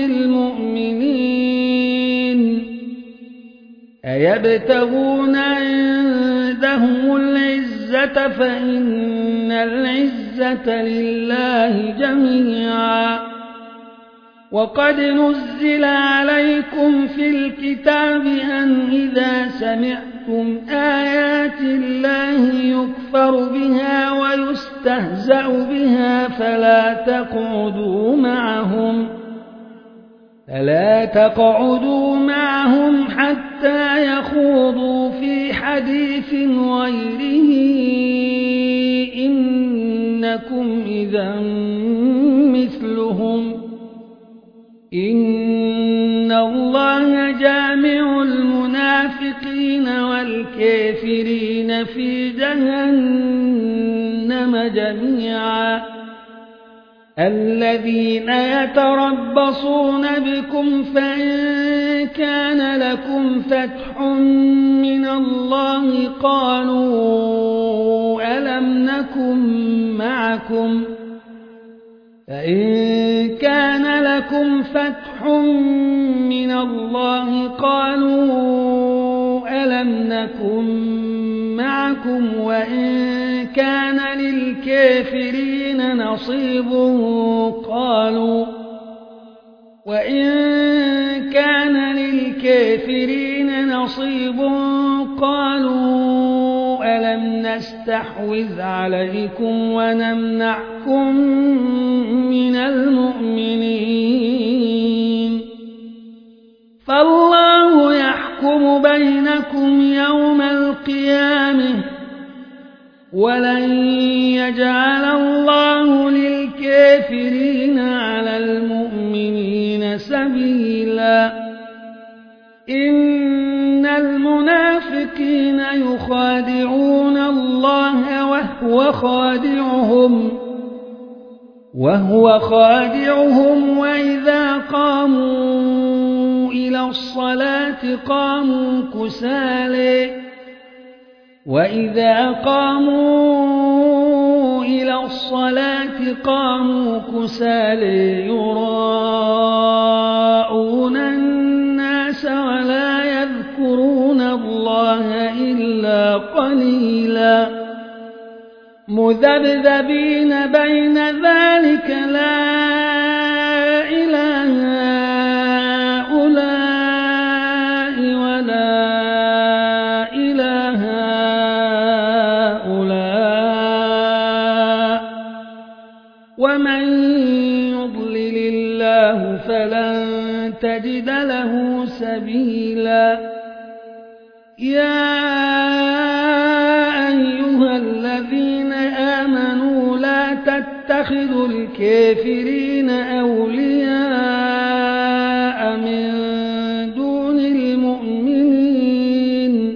المؤمنين أيبتغون عندهم العزة فإن العزة لله جميعا وقد نزل عليكم في الكتاب أن إذا سمعتم آيات الله يكفر بها ويستهزأ بها فلا تقعدوا معهم فلا تقعدوا معهم حتى يخوضوا في حديث غيره إنكم إذا مثلهم إن إن الله جامع المنافقين والكافرين في جهنم جميعا الذين يتربصون بكم فإن كان لكم فتح من الله قالوا ألم نكن معكم فإن كان لكم فتح من الله قالوا ألم نكن معكم وإن كان للكافرين نصيب قالوا وإن كان للكافرين نصيب قالوا ألم نستحوذ عليكم ونمنعكم من المؤمنين فالله يحكم بينكم يوم القيامة ولن يجعل الله للكافرين على المؤمنين سبيلا إن المنافقين يخادعون الله وهو خادعهم وهو خادعهم وإذا قاموا إلى الصلاة قاموا كسالى وإذا قاموا إلى الصلاة قاموا كسالى يراءون الناس ولا يذكرون الله إلا قليلا مذبذبين بين ذلك لا إله هؤلاء ولا إله هؤلاء ومن يضلل الله فلن تجد له سبيلا يا أيها الذين آمنوا لا تتخذوا الكافرين أولياء من دون المؤمنين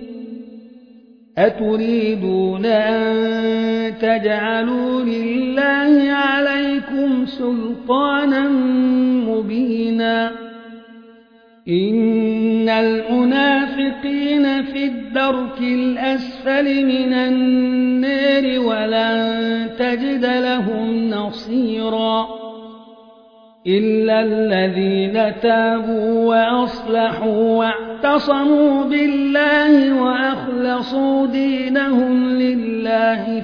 أتريدون أن تجعلوا لله عليكم سلطانا مبينا إن المنافقين في الدرك الأسفل من النار ولن تجد لهم نصيرا إلا الذين تابوا وأصلحوا واعتصموا بالله وأخلصوا دينهم لله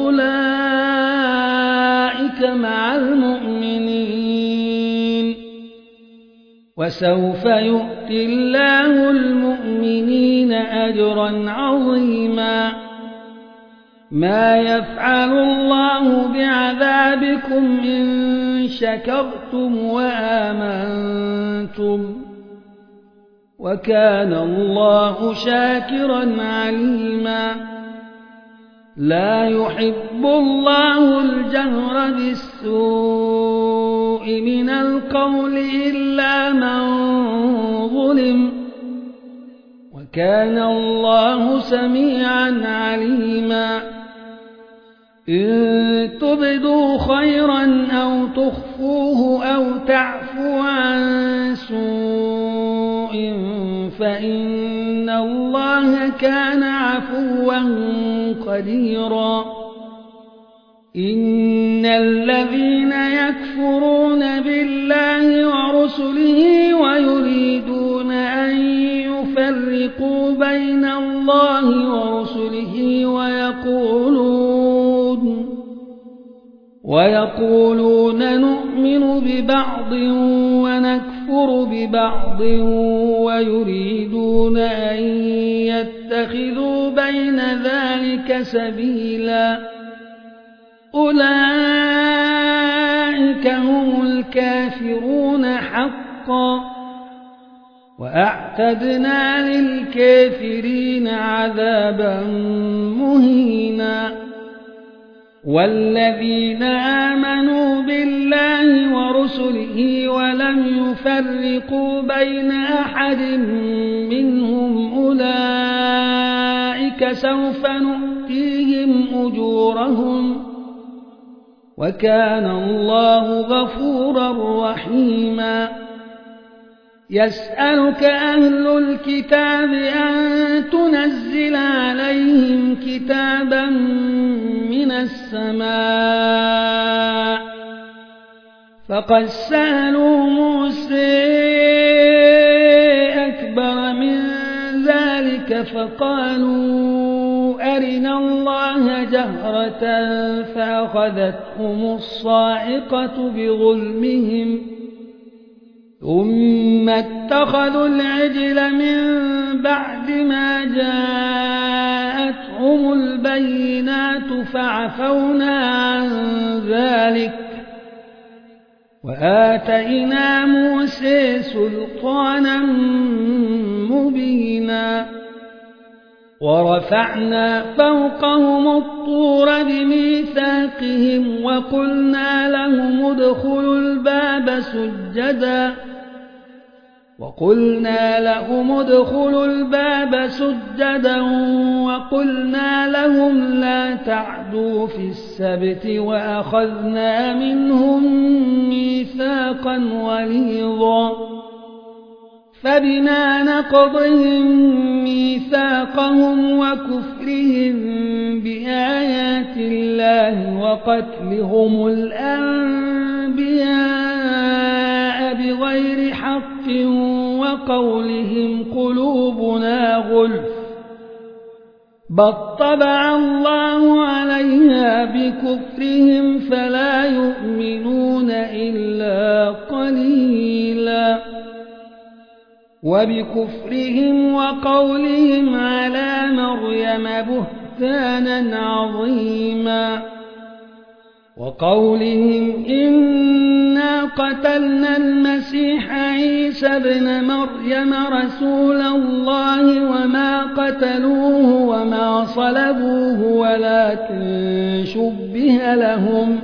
فأولئك مع المؤمنين وسوف يؤتي الله المؤمنين أجرا عظيما ما يفعل الله بعذابكم إن شكرتم وآمنتم وكان الله شاكرا عليما لا يحب الله الجهر بالسوء من القول إلا من ظلم وكان الله سميعا عليما إن تبدوا خيرا أو تخفوه أو تعفو عن سوء فإن الله كان عفوا قديرا إن الذين يكفرون بالله ورسله ويريدون أن يفرقوا بين الله ورسله ويقولون ويقولون نؤمن ببعض ونكفر ببعض ويريدون أن يتخذوا بين ذلك سبيلا أولئك هم الكافرون حقا وأعتدنا للكافرين عذابا مهينا والذين آمنوا بالله ورسله ولم يفرقوا بين أحد منهم أولئك سوف نؤتيهم أجورهم وكان الله غفورا رحيما يسألك أهل الكتاب أن تنزل عليهم كتابا من السماء فقد سألوا موسى أكبر من ذلك فقالوا أرنا الله جهرة فأخذتهم الصاعقة بظلمهم ثم اتخذوا العجل من بعد ما جاءتهم البينات فعفونا عن ذلك وآتينا موسى سلطانا مبينا ورفعنا فوقهم الطور بميثاقهم وقلنا لهم ادخلوا الباب سجدا وقلنا لهم ادخلوا الباب سجدا وقلنا لهم لا تعدوا في السبت وأخذنا منهم ميثاقا غليظا فبما نقضهم ميثاقهم وكفرهم بآيات الله وقتلهم الأنبياء بغير حق وقولهم قلوبنا غلف بل طبع الله عليها بكفرهم فلا يؤمنون إلا قليلا وبكفرهم وقولهم على مريم بهتانا عظيما وقولهم إنا قتلنا المسيح عيسى ابن مريم رسول الله وما قتلوه وما صلبوه ولكن شبه لهم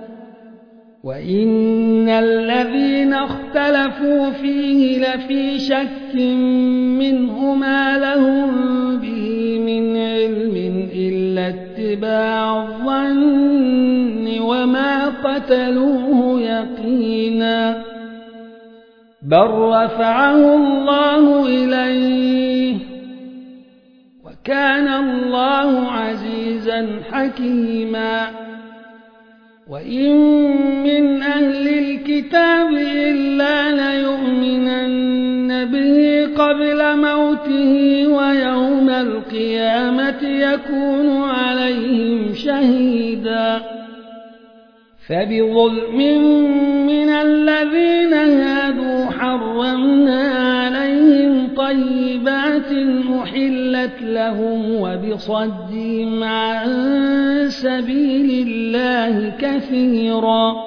وإن الذين اختلفوا فيه لفي شك منه ما لهم به من علم إلا اتباع الظن وما قتلوه يقينا بل رفعه الله إليه وكان الله عزيزا حكيما وإن من أهل الكتاب إلا ليؤمنن به قبل موته ويوم القيامة يكون عليهم شهيدا فبظلم من الذين هادوا حرمنا عليهم طيبات أحلت لهم وبصدهم عن سبيل الله كثيرا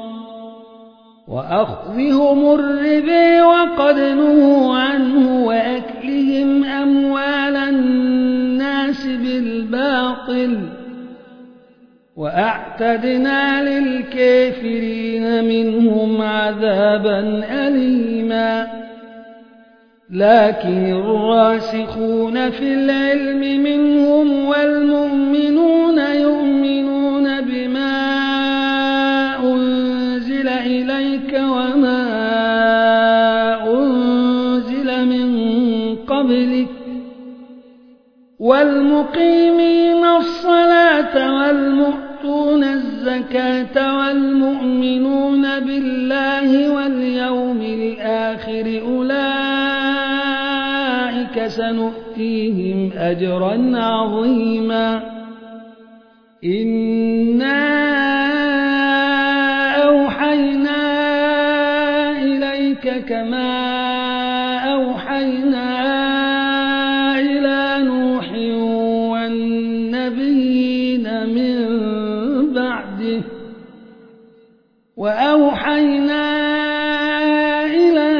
وأخذهم الربا وقد نهوا عنه وأكلهم أموال الناس بالباطل وأعتدنا للكافرين منهم عذابا أليما لكن الراسخون في العلم منهم والمؤمنون يؤمنون بما أنزل إليك وما أنزل من قبلك والمقيمين الصلاة والمؤتون الزكاة والمؤمنون بالله واليوم الآخر أولئك سنؤتيهم أجرا عظيما إنا أوحينا إليك كما أوحينا إلى نوح والنبيين من بعده وأوحينا إلى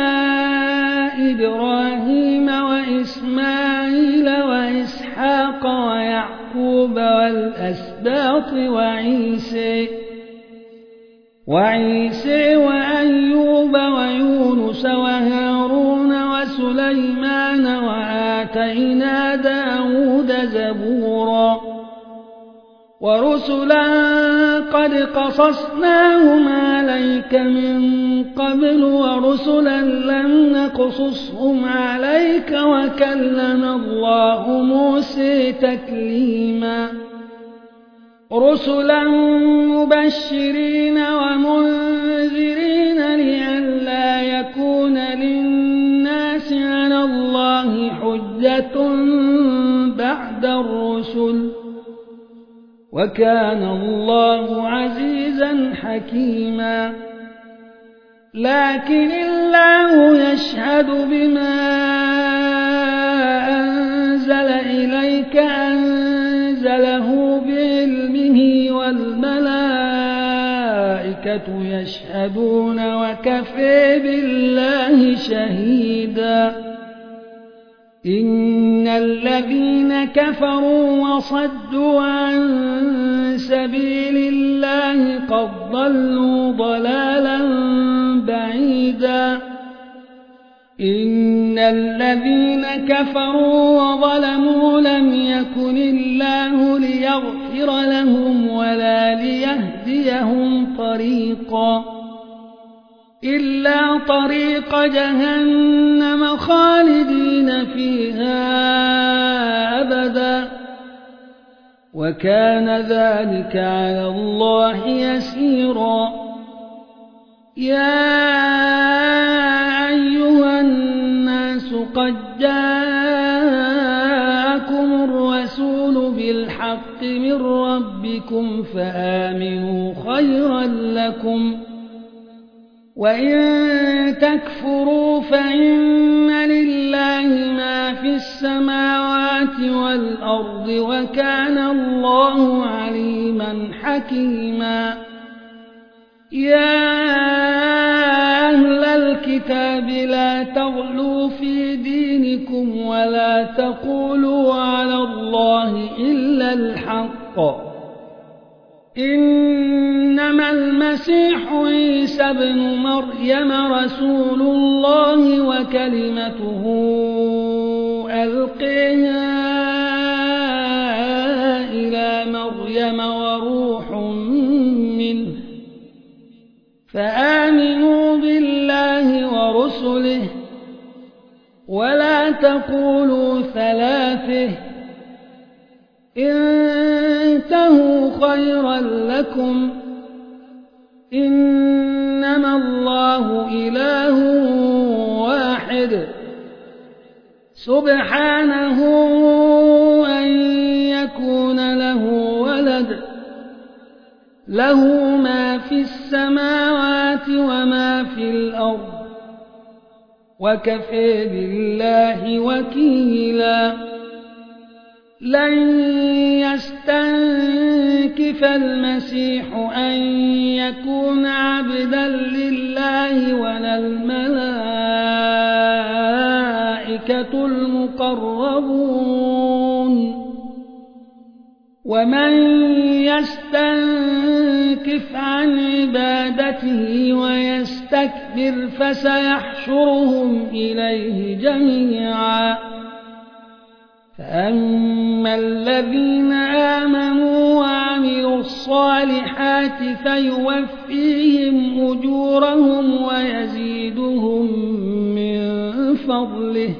إبراهيم وإسماعيل وإسحاق ويعقوب والأسباط والأسباط وعيسى وعيسى وأيوب ويونس وهارون وسليمان وآتينا داود زبورا ورسلا قد قصصناهم عليك من قبل ورسلا لم نقصصهم عليك وكلم الله موسى تكليما رسلا مبشرين ومنذرين لئلا يكون للناس على الله حجة بعد الرسل وكان الله عزيزا حكيما لكن الله يشهد بما أنزل إليك أنزله بعلمه والملائكة يشهدون وكفى بالله شهيدا إن الذين كفروا وصدوا عن سبيل الله قد ضلوا ضلالا بعيدا إن الذين كفروا وظلموا لم يكن الله ليغفر لهم ولا ليهديهم طريقا إلا طريق جهنم خالدين فيها أبدا وكان ذلك على الله يسيرا يا أيها الناس قد جاءكم الرسول بالحق من ربكم فآمنوا خيرا لكم وإن تكفروا فإن لله ما في السماوات والأرض وكان الله عليما حكيما يا أهل الكتاب لا تغلوا في دينكم ولا تقولوا على الله إلا الحق إنما المسيح عيسى ابن مريم رسول الله وكلمته ألقيها إلى مريم وروح منه فآمنوا بالله ورسله ولا تقولوا ثلاثه انتهوا خيرا لكم إنما الله إله واحد سبحانه أن يكون له ولد له ما في السماوات وما في الأرض وكفى بالله وكيلا لن يستنكف المسيح أن يكون عبدا لله ولا الملائكة المقربون ومن يستنكف عن عبادته ويستكبر فسيحشرهم إليه جميعا فأما الذين آمنوا وعملوا الصالحات فيوفيهم أجورهم ويزيدهم من فضله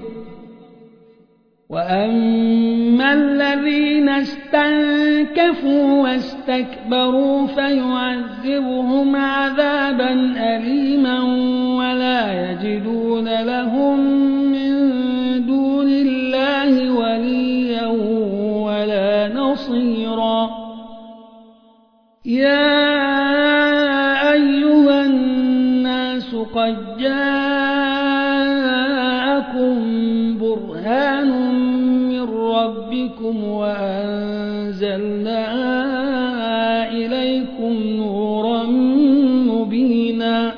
وأما الذين استنكفوا واستكبروا فيعذبهم عذابا أليما ولا يجدون لهم من دون الله وليا ولا نصيرا يا أيها الناس قد جاءكم برهان من ربكم وأنزلنا إليكم نورا مبينا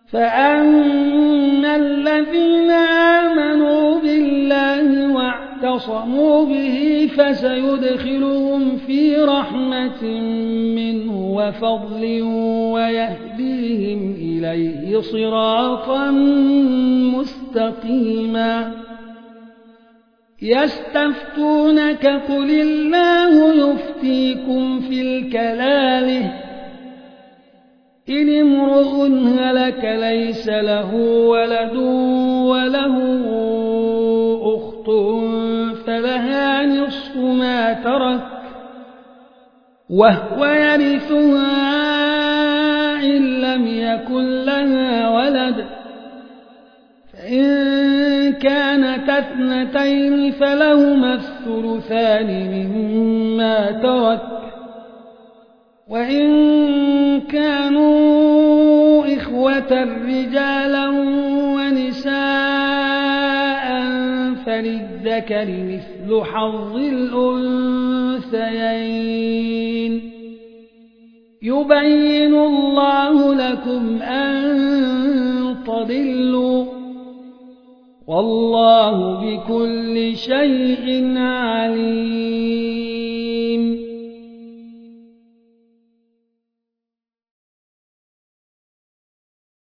فأما الذين آمنوا بالله واعتصموا اعتصموا به فسيدخلهم في رحمة منه وفضل ويهديهم إليه صراطا مستقيما يستفتونك قل الله يفتيكم في الكلالة إن امرؤ هلك ليس له ولد وله أخت فلها نصف ما ترك وهو يرثها إن لم يكن لها ولد فإن كانت اثنتين فلهما الثلثان مما ترك وإن كانوا إخوة رجالا ونساء فللذكر مثل حظ الأنثيين يبين الله لكم أن تضلوا والله بكل شيء عليم